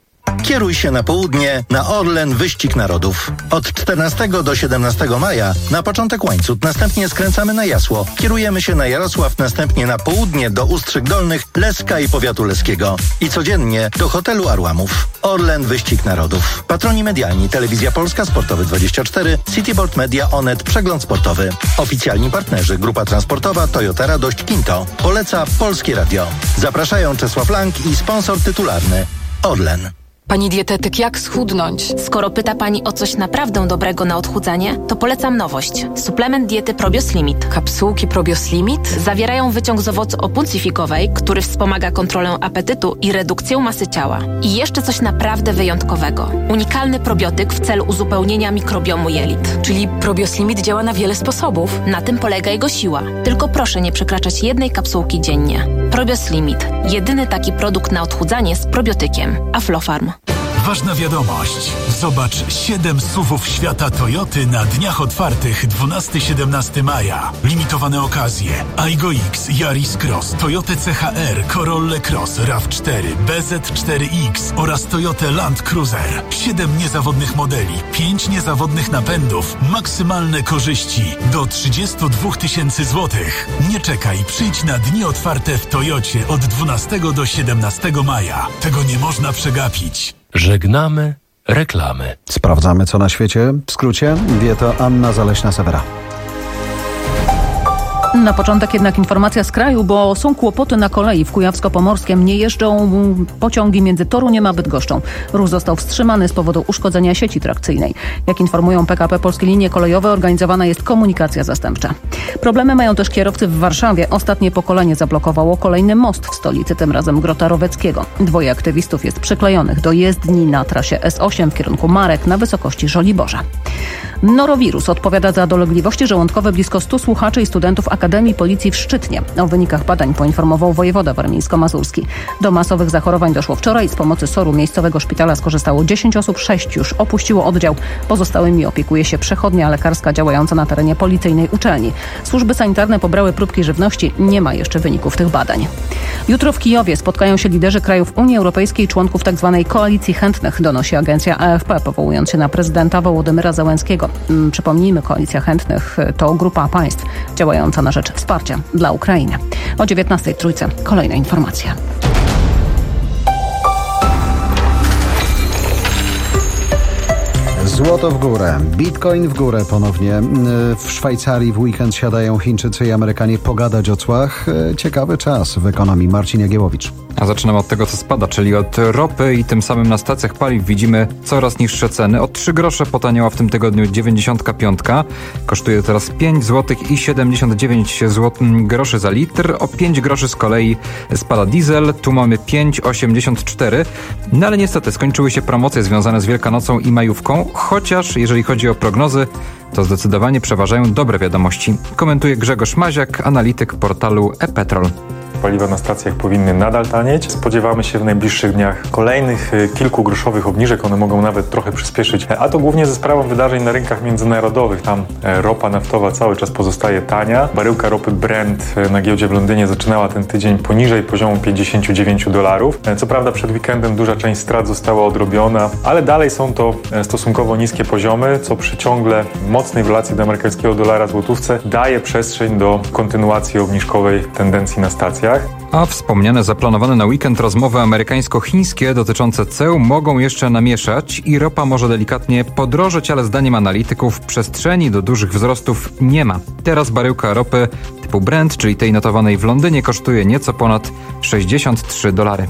Skieruj się na południe na Orlen Wyścig Narodów. Od czternastego do siedemnastego maja na początek Łańcut, następnie skręcamy na Jasło. Kierujemy się na Jarosław, następnie na południe do Ustrzyk Dolnych, Leska i powiatu leskiego. I codziennie do hotelu Arłamów. Orlen Wyścig Narodów. Patroni medialni: Telewizja Polska, Sportowy dwadzieścia cztery, Cityboard Media, Onet, Przegląd Sportowy. Oficjalni partnerzy: Grupa Transportowa, Toyota Radość, Kinto. Poleca Polskie Radio. Zapraszają Czesław Lang i sponsor tytularny Orlen. Pani dietetyk, jak schudnąć? Skoro pyta Pani o coś naprawdę dobrego na odchudzanie, to polecam nowość. Suplement diety Probios Limit. Kapsułki Probios Limit? Zawierają wyciąg z owocu opuncyfikowej, który wspomaga kontrolę apetytu i redukcję masy ciała. I jeszcze coś naprawdę wyjątkowego. Unikalny probiotyk w celu uzupełnienia mikrobiomu jelit. Czyli Probios Limit działa na wiele sposobów. Na tym polega jego siła. Tylko proszę nie przekraczać jednej kapsułki dziennie. Probios Limit. Jedyny taki produkt na odchudzanie z probiotykiem. Aflofarm. Ważna wiadomość. Zobacz siedem S U V-ów świata Toyoty na dniach otwartych dwunastego do siedemnastego maja. Limitowane okazje: Aygo X, Yaris Cross, Toyota C H R, Corolla Cross, RAV cztery, B Z cztery X oraz Toyota Land Cruiser. siedem niezawodnych modeli, pięć niezawodnych napędów, maksymalne korzyści do trzydzieści dwa tysięcy złotych. Nie czekaj, przyjdź na dni otwarte w Toyocie od dwunastego do siedemnastego maja. Tego nie można przegapić. Żegnamy reklamy. Sprawdzamy, co na świecie. W skrócie, wie to Anna Zaleśna-Sewera. Na początek jednak informacja z kraju, bo są kłopoty na kolei w Kujawsko-Pomorskiem. Nie jeżdżą pociągi między Toruniem a Bydgoszczą. Ruch został wstrzymany z powodu uszkodzenia sieci trakcyjnej. Jak informują P K P Polskie Linie Kolejowe, organizowana jest komunikacja zastępcza. Problemy mają też kierowcy w Warszawie. Ostatnie pokolenie zablokowało kolejny most w stolicy, tym razem Grota Roweckiego. Dwoje aktywistów jest przyklejonych do jezdni na trasie S osiem w kierunku Marek na wysokości Żoliborza. Norowirus odpowiada za dolegliwości żołądkowe blisko stu słuchaczy i studentów Akademii Policji w Szczytnie. O wynikach badań poinformował wojewoda warmińsko-mazurski. Do masowych zachorowań doszło wczoraj. Z pomocy S O R-u miejscowego szpitala skorzystało dziesięć osób, sześć już opuściło oddział. Pozostałymi opiekuje się przechodnia lekarska działająca na terenie policyjnej uczelni. Służby sanitarne pobrały próbki żywności. Nie ma jeszcze wyników tych badań. Jutro w Kijowie spotkają się liderzy krajów Unii Europejskiej i członków tzw. Koalicji Chętnych, donosi agencja A F P, powołując się na prezydenta Wołodymyra Zełenskiego. Przypomnijmy, Koalicja Chętnych to grupa państw działająca na rzecz wsparcia dla Ukrainy. O dziewiętnastej w Trójce kolejna informacja. Złoto w górę, bitcoin w górę ponownie. W Szwajcarii w weekend siadają Chińczycy i Amerykanie pogadać o cłach. Ciekawy czas w ekonomii. Marcin Jagiełowicz. A zaczynamy od tego, co spada, czyli od ropy i tym samym na stacjach paliw widzimy coraz niższe ceny. O trzy grosze potaniała w tym tygodniu dziewięćdziesiątka piątka. Kosztuje teraz pięć złotych i siedemdziesiąt dziewięć groszy za litr. O pięć groszy z kolei spada diesel. Tu mamy pięć osiemdziesiąt cztery. No ale niestety skończyły się promocje związane z Wielkanocą i majówką. Chociaż jeżeli chodzi o prognozy, to zdecydowanie przeważają dobre wiadomości. Komentuje Grzegorz Maziak, analityk portalu e-Petrol. Paliwa na stacjach powinny nadal tanieć. Spodziewamy się w najbliższych dniach kolejnych kilkugroszowych obniżek. One mogą nawet trochę przyspieszyć, a to głównie ze sprawą wydarzeń na rynkach międzynarodowych. Tam ropa naftowa cały czas pozostaje tania. Baryłka ropy Brent na giełdzie w Londynie zaczynała ten tydzień poniżej poziomu pięćdziesiąt dziewięć dolarów. Co prawda przed weekendem duża część strat została odrobiona, ale dalej są to stosunkowo niskie poziomy, co przy ciągle mocnej relacji do amerykańskiego dolara złotówce daje przestrzeń do kontynuacji obniżkowej tendencji na stacjach. A wspomniane zaplanowane na weekend rozmowy amerykańsko-chińskie dotyczące ceł mogą jeszcze namieszać i ropa może delikatnie podrożeć, ale zdaniem analityków przestrzeni do dużych wzrostów nie ma. Teraz baryłka ropy typu Brent, czyli tej notowanej w Londynie, kosztuje nieco ponad sześćdziesiąt trzy dolary.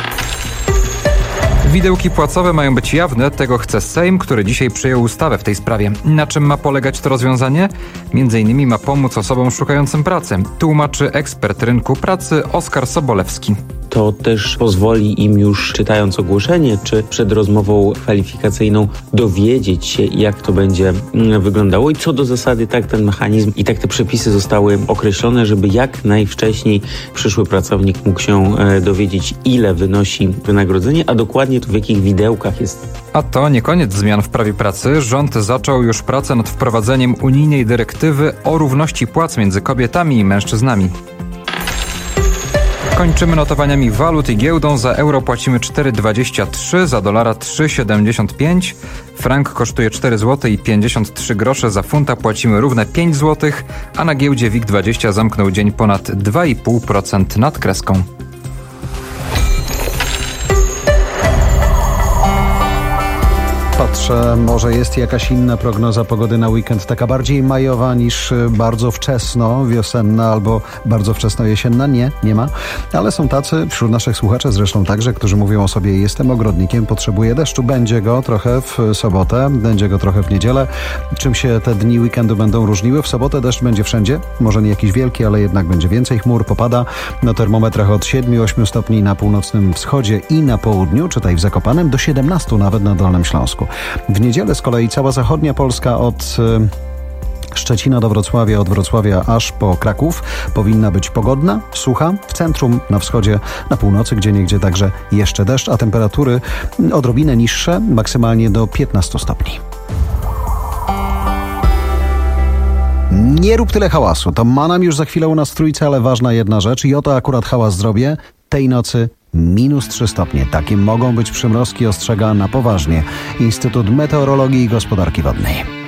Widełki płacowe mają być jawne, tego chce Sejm, który dzisiaj przyjął ustawę w tej sprawie. Na czym ma polegać to rozwiązanie? Między innymi ma pomóc osobom szukającym pracy, tłumaczy ekspert rynku pracy Oskar Sobolewski. To też pozwoli im już, czytając ogłoszenie czy przed rozmową kwalifikacyjną, dowiedzieć się, jak to będzie wyglądało i co do zasady tak ten mechanizm i tak te przepisy zostały określone, żeby jak najwcześniej przyszły pracownik mógł się dowiedzieć, ile wynosi wynagrodzenie, a dokładnie to w jakich widełkach jest. A to nie koniec zmian w prawie pracy. Rząd zaczął już pracę nad wprowadzeniem unijnej dyrektywy o równości płac między kobietami i mężczyznami. Kończymy notowaniami walut i giełdą. Za euro płacimy cztery dwadzieścia trzy, za dolara trzy siedemdziesiąt pięć. Frank kosztuje cztery złote i pięćdziesiąt trzy grosze, za funta płacimy równe pięć złotych, a na giełdzie W I G dwadzieścia zamknął dzień ponad dwa i pół procent nad kreską. Patrzę, może jest jakaś inna prognoza pogody na weekend, taka bardziej majowa niż bardzo wczesno wiosenna albo bardzo wczesno jesienna. Nie, nie ma. Ale są tacy, wśród naszych słuchaczy zresztą także, którzy mówią o sobie: jestem ogrodnikiem, potrzebuję deszczu. Będzie go trochę w sobotę, będzie go trochę w niedzielę. Czym się te dni weekendu będą różniły? W sobotę deszcz będzie wszędzie, może nie jakiś wielki, ale jednak będzie więcej chmur, popada. Na termometrach od siedem do ośmiu stopni na północnym wschodzie i na południu, czytaj w Zakopanem, do siedemnastu nawet na Dolnym Śląsku. W niedzielę z kolei cała zachodnia Polska od Szczecina do Wrocławia, od Wrocławia aż po Kraków powinna być pogodna, sucha. W centrum, na wschodzie, na północy, gdzieniegdzie także jeszcze deszcz, a temperatury odrobinę niższe, maksymalnie do piętnastu stopni. Nie rób tyle hałasu. To ma nam już za chwilę u nas w Trójce, ale ważna jedna rzecz i oto akurat hałas zrobię. Tej nocy minus trzy stopnie. Takie mogą być przymrozki, ostrzega na poważnie Instytut Meteorologii i Gospodarki Wodnej.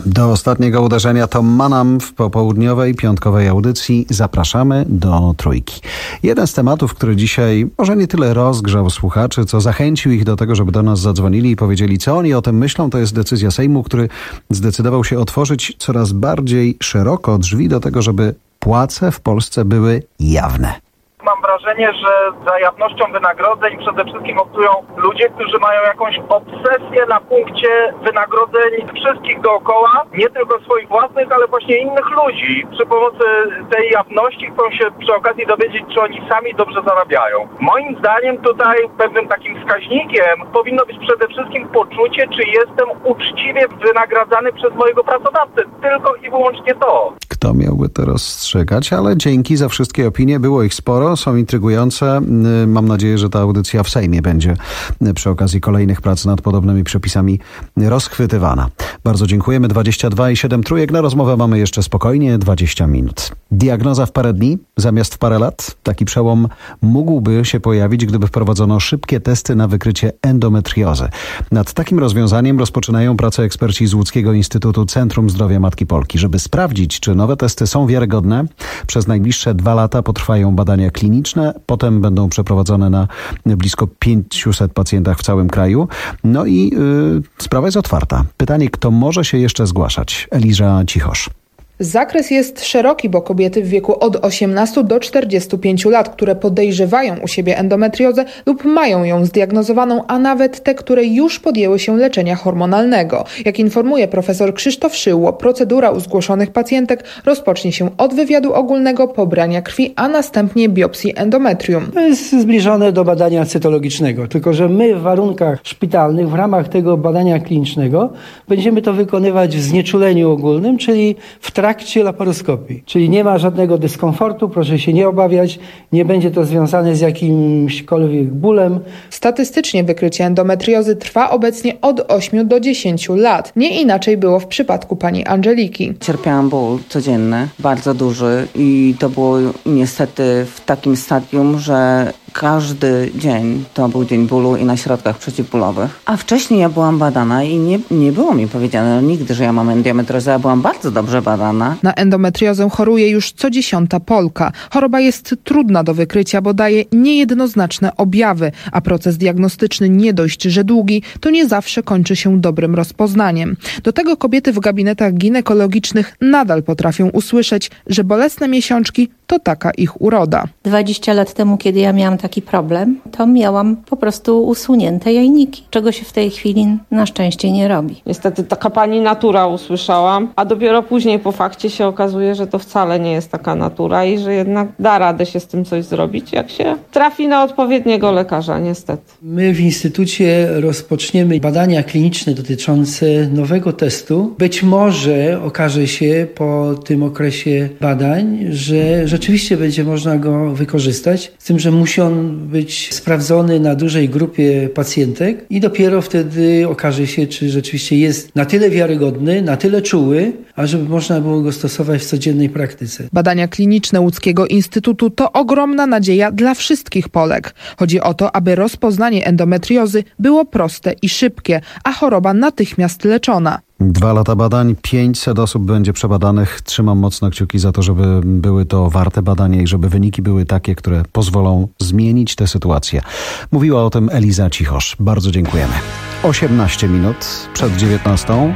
Do ostatniego uderzenia to Manam w popołudniowej, piątkowej audycji. Zapraszamy do Trójki. Jeden z tematów, który dzisiaj może nie tyle rozgrzał słuchaczy, co zachęcił ich do tego, żeby do nas zadzwonili i powiedzieli, co oni o tym myślą, to jest decyzja Sejmu, który zdecydował się otworzyć coraz bardziej szeroko drzwi do tego, żeby płace w Polsce były jawne. Mam wrażenie, że za jawnością wynagrodzeń przede wszystkim optują ludzie, którzy mają jakąś obsesję na punkcie wynagrodzeń wszystkich dookoła, nie tylko swoich własnych, ale właśnie innych ludzi. Przy pomocy tej jawności chcą się przy okazji dowiedzieć, czy oni sami dobrze zarabiają. Moim zdaniem tutaj pewnym takim wskaźnikiem powinno być przede wszystkim poczucie, czy jestem uczciwie wynagradzany przez mojego pracodawcę. Tylko i wyłącznie to. Kto miałby to rozstrzygać, ale dzięki za wszystkie opinie, było ich sporo, są intrygujące. Mam nadzieję, że ta audycja w Sejmie będzie przy okazji kolejnych prac nad podobnymi przepisami rozchwytywana. Bardzo dziękujemy. dwadzieścia dwa i siedem trójek. Na rozmowę mamy jeszcze spokojnie dwadzieścia minut. Diagnoza w parę dni zamiast w parę lat? Taki przełom mógłby się pojawić, gdyby wprowadzono szybkie testy na wykrycie endometriozy. Nad takim rozwiązaniem rozpoczynają pracę eksperci z Łódzkiego Instytutu Centrum Zdrowia Matki Polki. Żeby sprawdzić, czy nowe testy są wiarygodne, przez najbliższe dwa lata potrwają badania kliniczne, potem będą przeprowadzone na blisko pięciuset pacjentach w całym kraju. No i yy, sprawa jest otwarta. Pytanie, kto może się jeszcze zgłaszać? Eliza Cichosz. Zakres jest szeroki, bo kobiety w wieku od osiemnastu do czterdziestu pięciu lat, które podejrzewają u siebie endometriozę lub mają ją zdiagnozowaną, a nawet te, które już podjęły się leczenia hormonalnego. Jak informuje profesor Krzysztof Szyło, procedura u zgłoszonych pacjentek rozpocznie się od wywiadu ogólnego, pobrania krwi, a następnie biopsji endometrium. To jest zbliżone do badania cytologicznego, tylko że my w warunkach szpitalnych, w ramach tego badania klinicznego będziemy to wykonywać w znieczuleniu ogólnym, czyli w trakcie trakcie laparoskopii. Czyli nie ma żadnego dyskomfortu, proszę się nie obawiać, nie będzie to związane z jakimśkolwiek bólem. Statystycznie wykrycie endometriozy trwa obecnie od ośmiu do dziesięciu lat. Nie inaczej było w przypadku pani Angeliki. Cierpiałam ból codzienny, bardzo duży i to było niestety w takim stadium, że każdy dzień to był dzień bólu i na środkach przeciwbólowych. A wcześniej ja byłam badana i nie, nie było mi powiedziane nigdy, że ja mam endometriozę. Ja byłam bardzo dobrze badana. Na endometriozę choruje już co dziesiąta Polka. Choroba jest trudna do wykrycia, bo daje niejednoznaczne objawy, a proces diagnostyczny nie dość, że długi, to nie zawsze kończy się dobrym rozpoznaniem. Do tego kobiety w gabinetach ginekologicznych nadal potrafią usłyszeć, że bolesne miesiączki to taka ich uroda. dwadzieścia lat temu, kiedy ja miałam taki problem, to miałam po prostu usunięte jajniki, czego się w tej chwili na szczęście nie robi. Niestety taka pani natura usłyszałam, a dopiero później po fakcie się okazuje, że to wcale nie jest taka natura i że jednak da radę się z tym coś zrobić, jak się trafi na odpowiedniego lekarza, niestety. My w Instytucie rozpoczniemy badania kliniczne dotyczące nowego testu. Być może okaże się po tym okresie badań, że rzeczywiście będzie można go wykorzystać, z tym, że musi on być sprawdzony na dużej grupie pacjentek i dopiero wtedy okaże się, czy rzeczywiście jest na tyle wiarygodny, na tyle czuły, ażeby można było go stosować w codziennej praktyce. Badania kliniczne Łódzkiego Instytutu to ogromna nadzieja dla wszystkich Polek. Chodzi o to, aby rozpoznanie endometriozy było proste i szybkie, a choroba natychmiast leczona. Dwa lata badań, pięćset osób będzie przebadanych. Trzymam mocno kciuki za to, żeby były to warte badania i żeby wyniki były takie, które pozwolą zmienić tę sytuację. Mówiła o tym Eliza Cichosz. Bardzo dziękujemy. osiemnaście minut przed dziewiętnastą.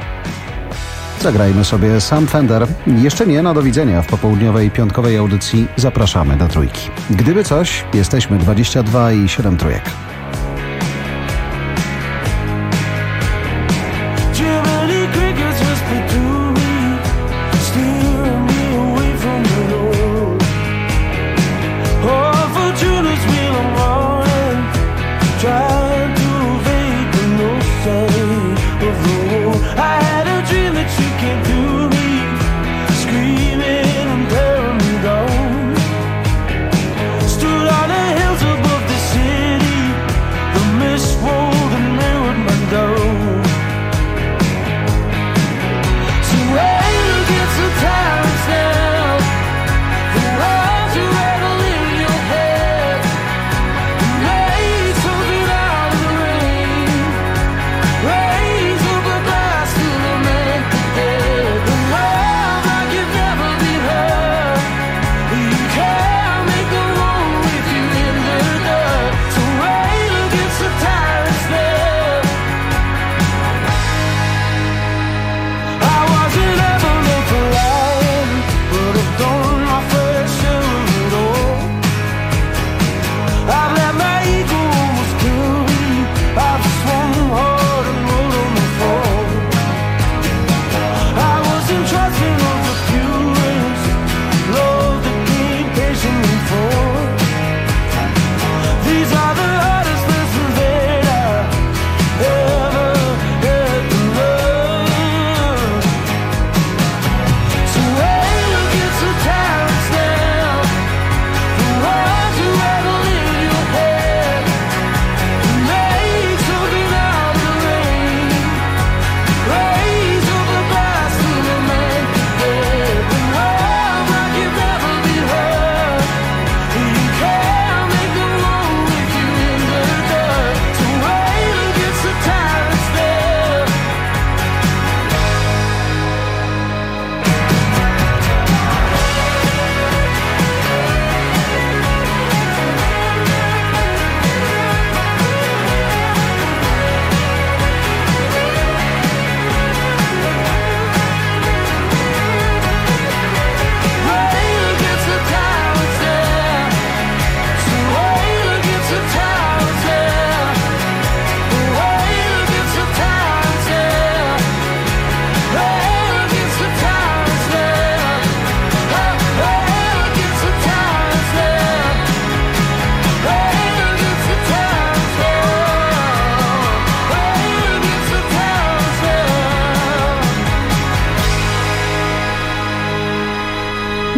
Zagrajmy sobie Sam Fender. Jeszcze nie, na do widzenia w popołudniowej, piątkowej audycji. Zapraszamy do Trójki. Gdyby coś, jesteśmy dwadzieścia dwa i siedem trójek. Raise up a glass to the man today.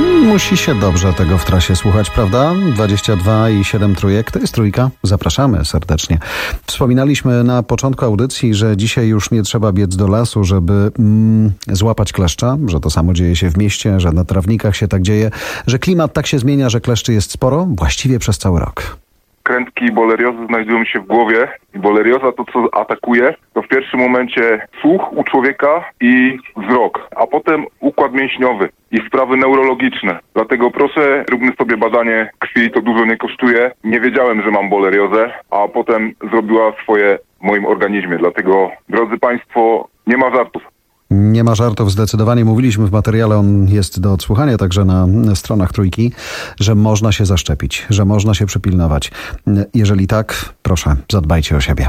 Musi się dobrze tego w trasie słuchać, prawda? dwadzieścia dwa i siedem trójek, to jest trójka. Zapraszamy serdecznie. Wspominaliśmy na początku audycji, że dzisiaj już nie trzeba biec do lasu, żeby mm, złapać kleszcza, że to samo dzieje się w mieście, że na trawnikach się tak dzieje, że klimat tak się zmienia, że kleszczy jest sporo, właściwie przez cały rok. Krętki boleriozy znajdują się w głowie i bolerioza to, co atakuje, to w pierwszym momencie słuch u człowieka i wzrok, a potem układ mięśniowy i sprawy neurologiczne. Dlatego proszę, róbmy sobie badanie krwi, to dużo nie kosztuje. Nie wiedziałem, że mam boleriozę, a potem zrobiła swoje w moim organizmie. Dlatego, drodzy Państwo, nie ma żartów. Nie ma żartów, zdecydowanie. Mówiliśmy w materiale, on jest do odsłuchania także na stronach Trójki, że można się zaszczepić, że można się przypilnować. Jeżeli tak, proszę, zadbajcie o siebie.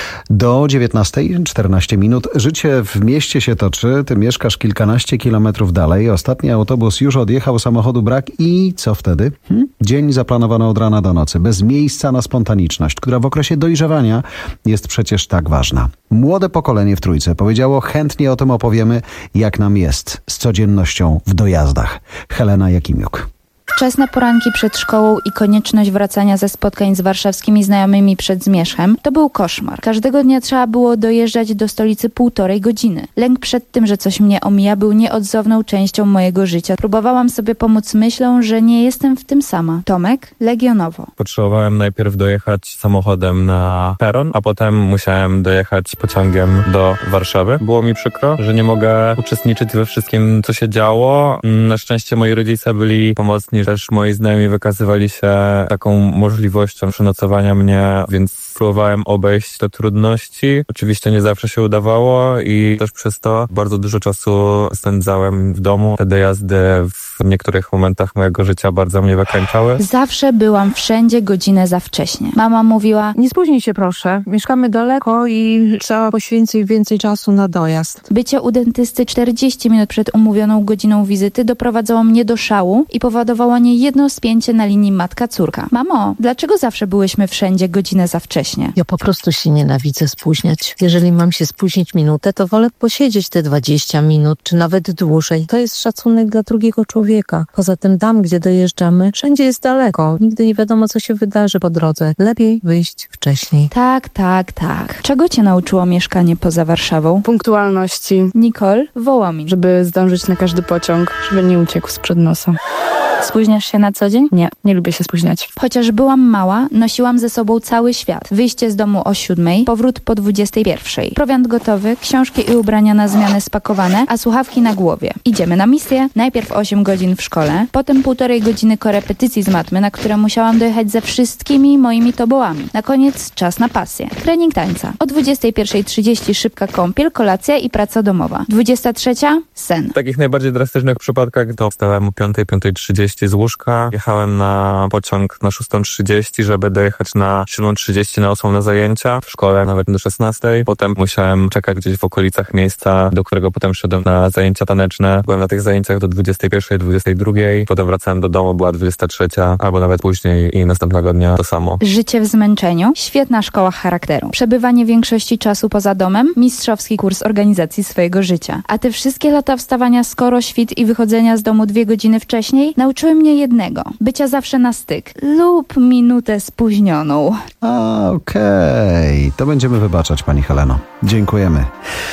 Do dziewiętnastej czternaście minut. Życie w mieście się toczy. Ty mieszkasz kilkanaście kilometrów dalej. Ostatni autobus już odjechał, samochodu brak i co wtedy? Hm? Dzień zaplanowany od rana do nocy, bez miejsca na spontaniczność, która w okresie dojrzewania jest przecież tak ważna. Młode pokolenie w Trójce powiedziało, chętnie o tym opowiemy, jak nam jest z codziennością w dojazdach. Helena Jakimiuk. Wczesne poranki przed szkołą i konieczność wracania ze spotkań z warszawskimi znajomymi przed zmierzchem to był koszmar. Każdego dnia trzeba było dojeżdżać do stolicy półtorej godziny. Lęk przed tym, że coś mnie omija, był nieodzowną częścią mojego życia. Próbowałam sobie pomóc myślą, że nie jestem w tym sama. Tomek, Legionowo. Potrzebowałem najpierw dojechać samochodem na peron, a potem musiałem dojechać pociągiem do Warszawy. Było mi przykro, że nie mogę uczestniczyć we wszystkim, co się działo. Na szczęście moi rodzice byli pomocni, też moi znajomi wykazywali się taką możliwością przenocowania mnie, więc próbowałem obejść te trudności. Oczywiście nie zawsze się udawało i też przez to bardzo dużo czasu spędzałem w domu. Te dojazdy w niektórych momentach mojego życia bardzo mnie wykańczały. Zawsze byłam wszędzie godzinę za wcześnie. Mama mówiła: nie spóźnij się proszę, mieszkamy daleko i trzeba poświęcić więcej czasu na dojazd. Bycie u dentysty czterdzieści minut przed umówioną godziną wizyty doprowadzało mnie do szału i powodowało niejedno spięcie na linii matka-córka. Mamo, dlaczego zawsze byłyśmy wszędzie godzinę za wcześnie? Ja po prostu się nienawidzę spóźniać. Jeżeli mam się spóźnić minutę, to wolę posiedzieć te dwadzieścia minut, czy nawet dłużej. To jest szacunek dla drugiego człowieka. Poza tym tam, gdzie dojeżdżamy, wszędzie jest daleko. Nigdy nie wiadomo, co się wydarzy po drodze. Lepiej wyjść wcześniej. Tak, tak, tak. Czego cię nauczyło mieszkanie poza Warszawą? Punktualności. Nicole, Wołomin. Żeby zdążyć na każdy pociąg, żeby nie uciekł sprzed nosa. Spóźniasz się na co dzień? Nie, nie lubię się spóźniać. Chociaż byłam mała, nosiłam ze sobą cały świat. Wyjście z domu o siódmej, powrót po dwudziestej pierwszej. Prowiant gotowy, książki i ubrania na zmianę spakowane, a słuchawki na głowie. Idziemy na misję. Najpierw osiem godzin w szkole, potem półtorej godziny korepetycji z matmy, na które musiałam dojechać ze wszystkimi moimi tobołami. Na koniec czas na pasję. Trening tańca. O dwudziestej pierwszej trzydzieści szybka kąpiel, kolacja i praca domowa. dwudziesta trzecia sen. W takich najbardziej drastycznych przypadkach to wstałem o piątej, piątej trzydzieści z łóżka. Jechałem na pociąg na szóstą trzydzieści, żeby dojechać na siódmą trzydzieści na ósmą na zajęcia. W szkole nawet do szesnastej. Potem musiałem czekać gdzieś w okolicach miejsca, do którego potem szedłem na zajęcia taneczne. Byłem na tych zajęciach do dwudziestej pierwszej, dwudziestej drugiej. Potem wracałem do domu, była dwudziesta trzecia, albo nawet później i następnego dnia to samo. Życie w zmęczeniu, świetna szkoła charakteru. Przebywanie większości czasu poza domem, mistrzowski kurs organizacji swojego życia. A te wszystkie lata wstawania skoro świt i wychodzenia z domu dwie godziny wcześniej nauczyły mnie jednego. Bycia zawsze na styk lub minutę spóźnioną. A, okej. Okay. To będziemy wybaczać, pani Heleno. Dziękujemy.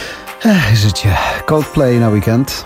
Ech, życie. Coldplay na weekend.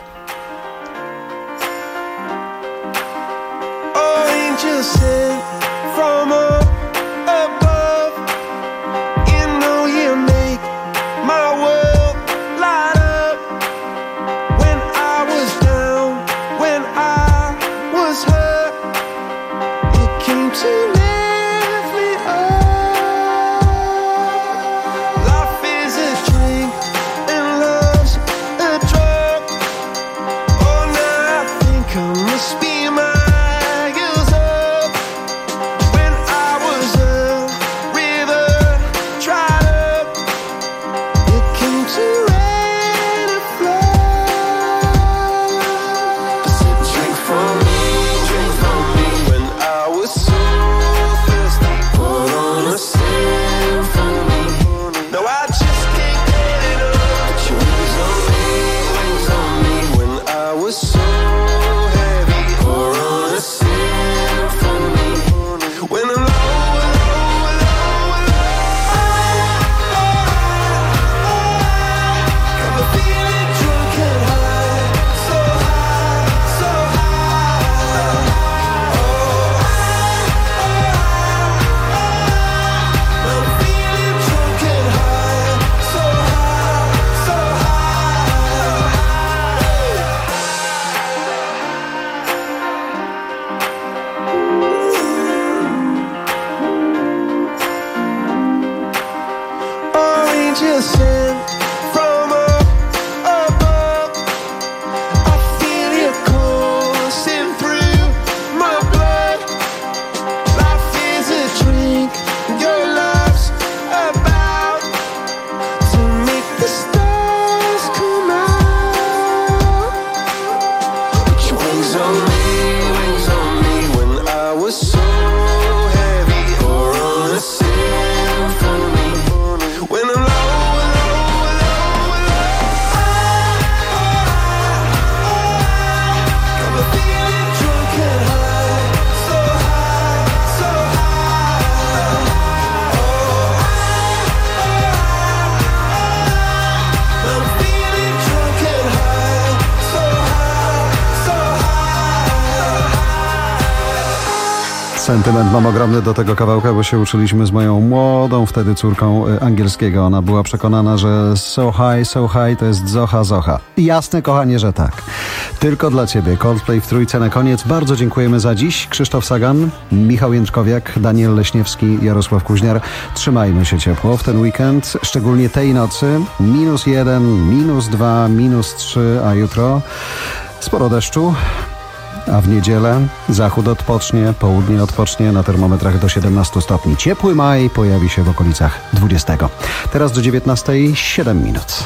Sentyment mam ogromny do tego kawałka, bo się uczyliśmy z moją młodą wtedy córką angielskiego. Ona była przekonana, że so high, so high to jest zocha, zocha. Jasne, kochanie, że tak. Tylko dla Ciebie. Coldplay w trójce na koniec. Bardzo dziękujemy za dziś. Krzysztof Sagan, Michał Jędrkowiak, Daniel Leśniewski, Jarosław Kuźniar. Trzymajmy się ciepło w ten weekend, szczególnie tej nocy. Minus jeden, minus dwa, minus trzy, a jutro sporo deszczu. A w niedzielę zachód odpocznie, południe odpocznie, na termometrach do siedemnastu stopni. Ciepły maj pojawi się w okolicach dwudziestego. Teraz do dziewiętnastej siedem minut.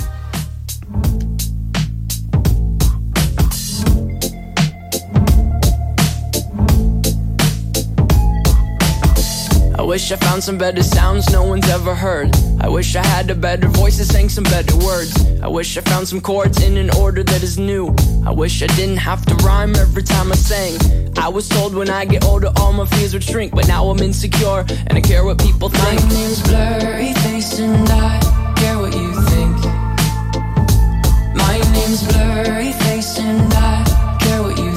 I wish I found some better sounds no one's ever heard. I wish I had a better voice that sang some better words. I wish I found some chords in an order that is new. I wish I didn't have to rhyme every time I sang. I was told when I get older all my fears would shrink, but now I'm insecure and I care what people think. My name's Blurry Face and I care what you think. My name's Blurry Face and I care what you think.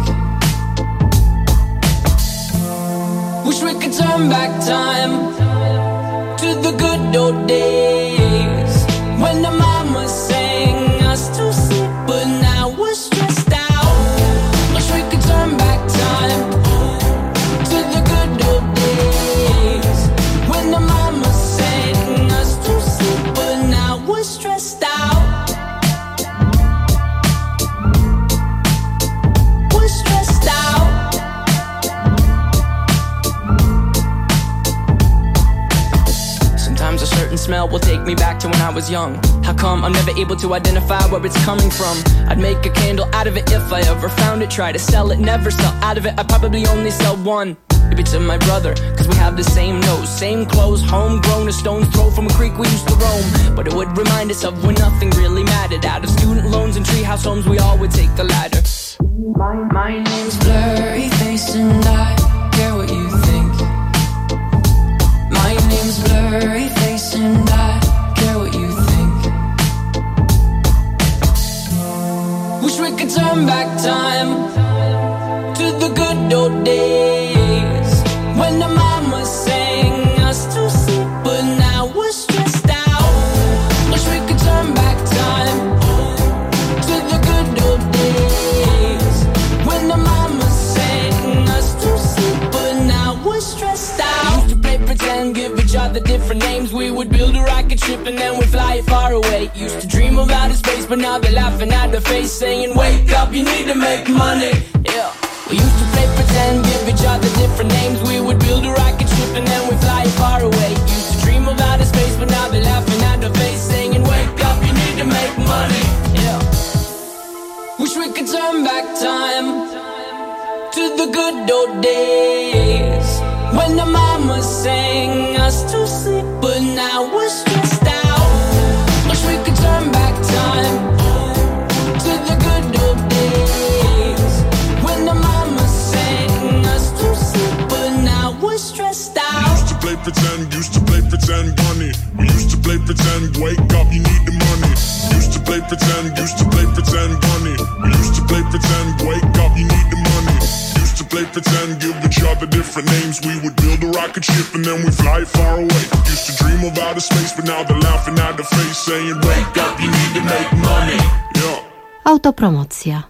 Wish we could turn back time to the good old days when the mama sang us to sleep, but now we're stressed out. Wish we could turn back time to the good old days when the mama sang us to sleep, but now we're stressed out. We're stressed out. Sometimes a certain smell will take me back to when I was young. How come I'm never able to identify where it's coming from? I'd make a candle out of it if I ever found it. Try to sell it, never sell out of it. I'd probably only sell one. Maybe to my brother, cause we have the same nose, same clothes, homegrown, a stone's throw from a creek we used to roam. But it would remind us of when nothing really mattered. Out of student loans and treehouse homes, we all would take the ladder. My, my name's Blurry Face and I care what you think. My name's Blurry Face and I care what you think. Wish we could turn back time to the good old days when the mama sang us to sleep, but now we're stressed out. Wish we could turn back time to the good old days when the mama sang us to sleep, but now we're stressed out. Used to play pretend, give each other different names. We would build a rocket ship and then we'd fly it far away. Used to dream of outer space, but now they're laughing at the face, saying, wake up, you need to make money. Yeah. We used to play pretend, give each other different names. We would build a rocket ship and then we'd fly it far away. Used to dream of outer space, but now they're laughing at the face, saying, wake up, you need to make money. Yeah. Wish we could turn back time to the good old days when the mama sang us to sleep, but now we're stressed out. Wish we could turn back time to the good old days when the mama sang us to sleep, but now we're stressed out. We used to play pretend, used to play pretend, bunny. We used to play pretend, wake up, you need the money. Used to play pretend, used to play pretend, bunny. We used to play pretend, wake up, you need the money. Used to play pretend, give each other different names. We would build a rocket ship and then we fly it far away. Used to dream of outer space, but now they're laughing at the face, saying, wake up, you need to make money. Yeah. Autopromocja.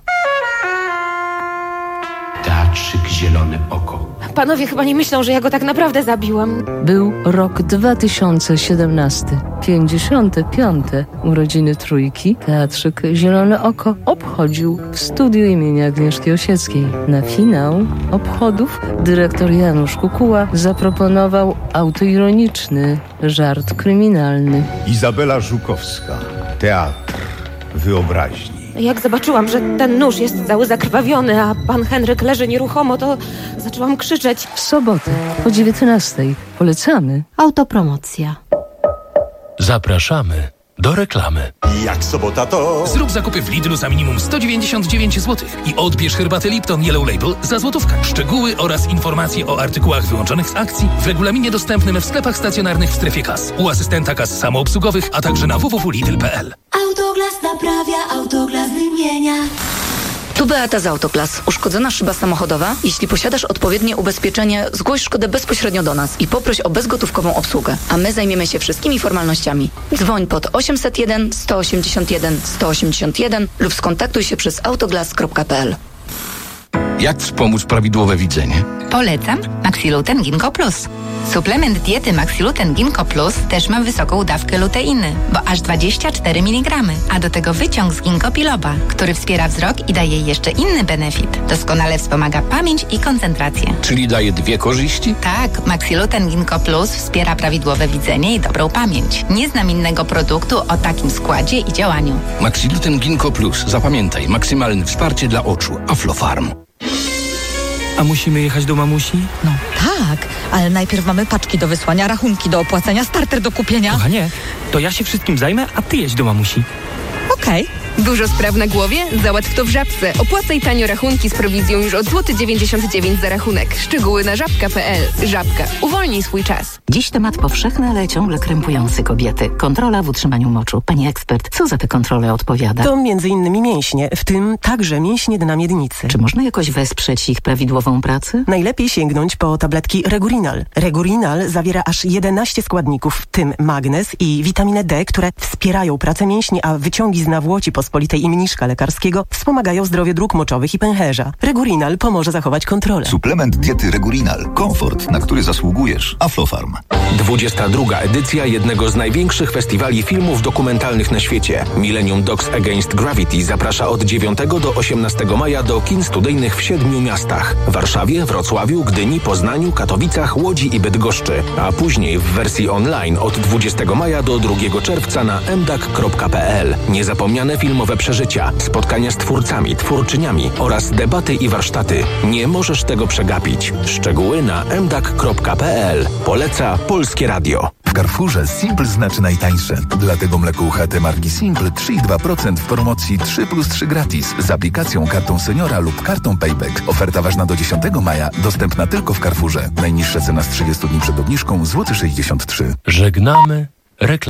Teatrzyk Zielone Oko. Panowie chyba nie myślą, że ja go tak naprawdę zabiłam. Był rok dwa tysiące siedemnasty. pięćdziesiąte piąte urodziny Trójki. Teatrzyk Zielone Oko obchodził w studiu imienia Agnieszki Osieckiej. Na finał obchodów dyrektor Janusz Kukuła zaproponował autoironiczny żart kryminalny. Izabela Żukowska. Teatr wyobraźni. Jak zobaczyłam, że ten nóż jest cały zakrwawiony, a pan Henryk leży nieruchomo, to zaczęłam krzyczeć. W sobotę o dziewiętnastej polecamy. Autopromocja. Zapraszamy do reklamy. Jak sobota to... Zrób zakupy w Lidlu za minimum sto dziewięćdziesiąt dziewięć złotych i odbierz herbatę Lipton Yellow Label za złotówkę. Szczegóły oraz informacje o artykułach wyłączonych z akcji w regulaminie dostępnym w sklepach stacjonarnych w strefie kas, u asystenta kas samoobsługowych, a także na w w w kropka lidl kropka p l. Autoglas naprawia, Autoglas wymienia. Tu Beata z Autoklas. Uszkodzona szyba samochodowa? Jeśli posiadasz odpowiednie ubezpieczenie, zgłoś szkodę bezpośrednio do nas i poproś o bezgotówkową obsługę, a my zajmiemy się wszystkimi formalnościami. Dzwoń pod osiemset jeden sto osiemdziesiąt jeden sto osiemdziesiąt jeden lub skontaktuj się przez autoglas kropka p l. Jak wspomóc prawidłowe widzenie? Polecam Maxiluten Ginkgo Plus. Suplement diety Maxiluten Ginkgo Plus też ma wysoką dawkę luteiny, bo aż dwadzieścia cztery miligramy, a do tego wyciąg z ginkgo biloba, który wspiera wzrok i daje jeszcze inny benefit. Doskonale wspomaga pamięć i koncentrację. Czyli daje dwie korzyści? Tak, Maxiluten Ginkgo Plus wspiera prawidłowe widzenie i dobrą pamięć. Nie znam innego produktu o takim składzie i działaniu. Maxiluten Ginkgo Plus. Zapamiętaj, maksymalne wsparcie dla oczu. Aflofarm. A musimy jechać do mamusi? No tak, ale najpierw mamy paczki do wysłania, rachunki do opłacenia, starter do kupienia. Kochanie, to ja się wszystkim zajmę, a ty jedź do mamusi. Okej. Okay. Dużo spraw na głowie? Załatw to w Żabce. Opłacaj tanio rachunki z prowizją już od złoty dziewięćdziesiąt dziewięć za rachunek. Szczegóły na żabka kropka p l. Żabka. Uwolnij swój czas. Dziś temat powszechny, ale ciągle krępujący kobiety. Kontrola w utrzymaniu moczu. Pani ekspert, co za te kontrole odpowiada? To między innymi mięśnie, w tym także mięśnie dna miednicy. Czy można jakoś wesprzeć ich prawidłową pracę? Najlepiej sięgnąć po tabletki Regurinal. Regurinal zawiera aż jedenaście składników, w tym magnez i witaminę D, które wspierają pracę mięśni, a wyciągi z nawłoci pospolitej i mniszka lekarskiego wspomagają zdrowie dróg moczowych i pęcherza. Regurinal pomoże zachować kontrolę. Suplement diety Regurinal. Komfort, na który zasługujesz. Aflofarm. dwudziesta druga edycja jednego z największych festiwali filmów dokumentalnych na świecie. Millennium Dogs Against Gravity zaprasza od dziewiątego do osiemnastego maja do kin studyjnych w siedmiu miastach. Warszawie, Wrocławiu, Gdyni, Poznaniu, Katowicach, Łodzi i Bydgoszczy. A później w wersji online od dwudziestego maja do drugiego czerwca na m d a c kropka p l. Niezapomniane filmowe przeżycia, spotkania z twórcami, twórczyniami oraz debaty i warsztaty. Nie możesz tego przegapić. Szczegóły na m d a c kropka p l. Poleca Polskie Radio. W Carrefourze Simple znaczy najtańsze. Dlatego mleko U H T marki Simple trzy i dwa procent w promocji trzy plus trzy gratis z aplikacją kartą seniora lub kartą Payback. Oferta ważna do dziesiątego maja, dostępna tylko w Carrefourze. Najniższa cena z trzydziestu dni przed obniżką złoty sześćdziesiąt trzy. Żegnamy reklamę.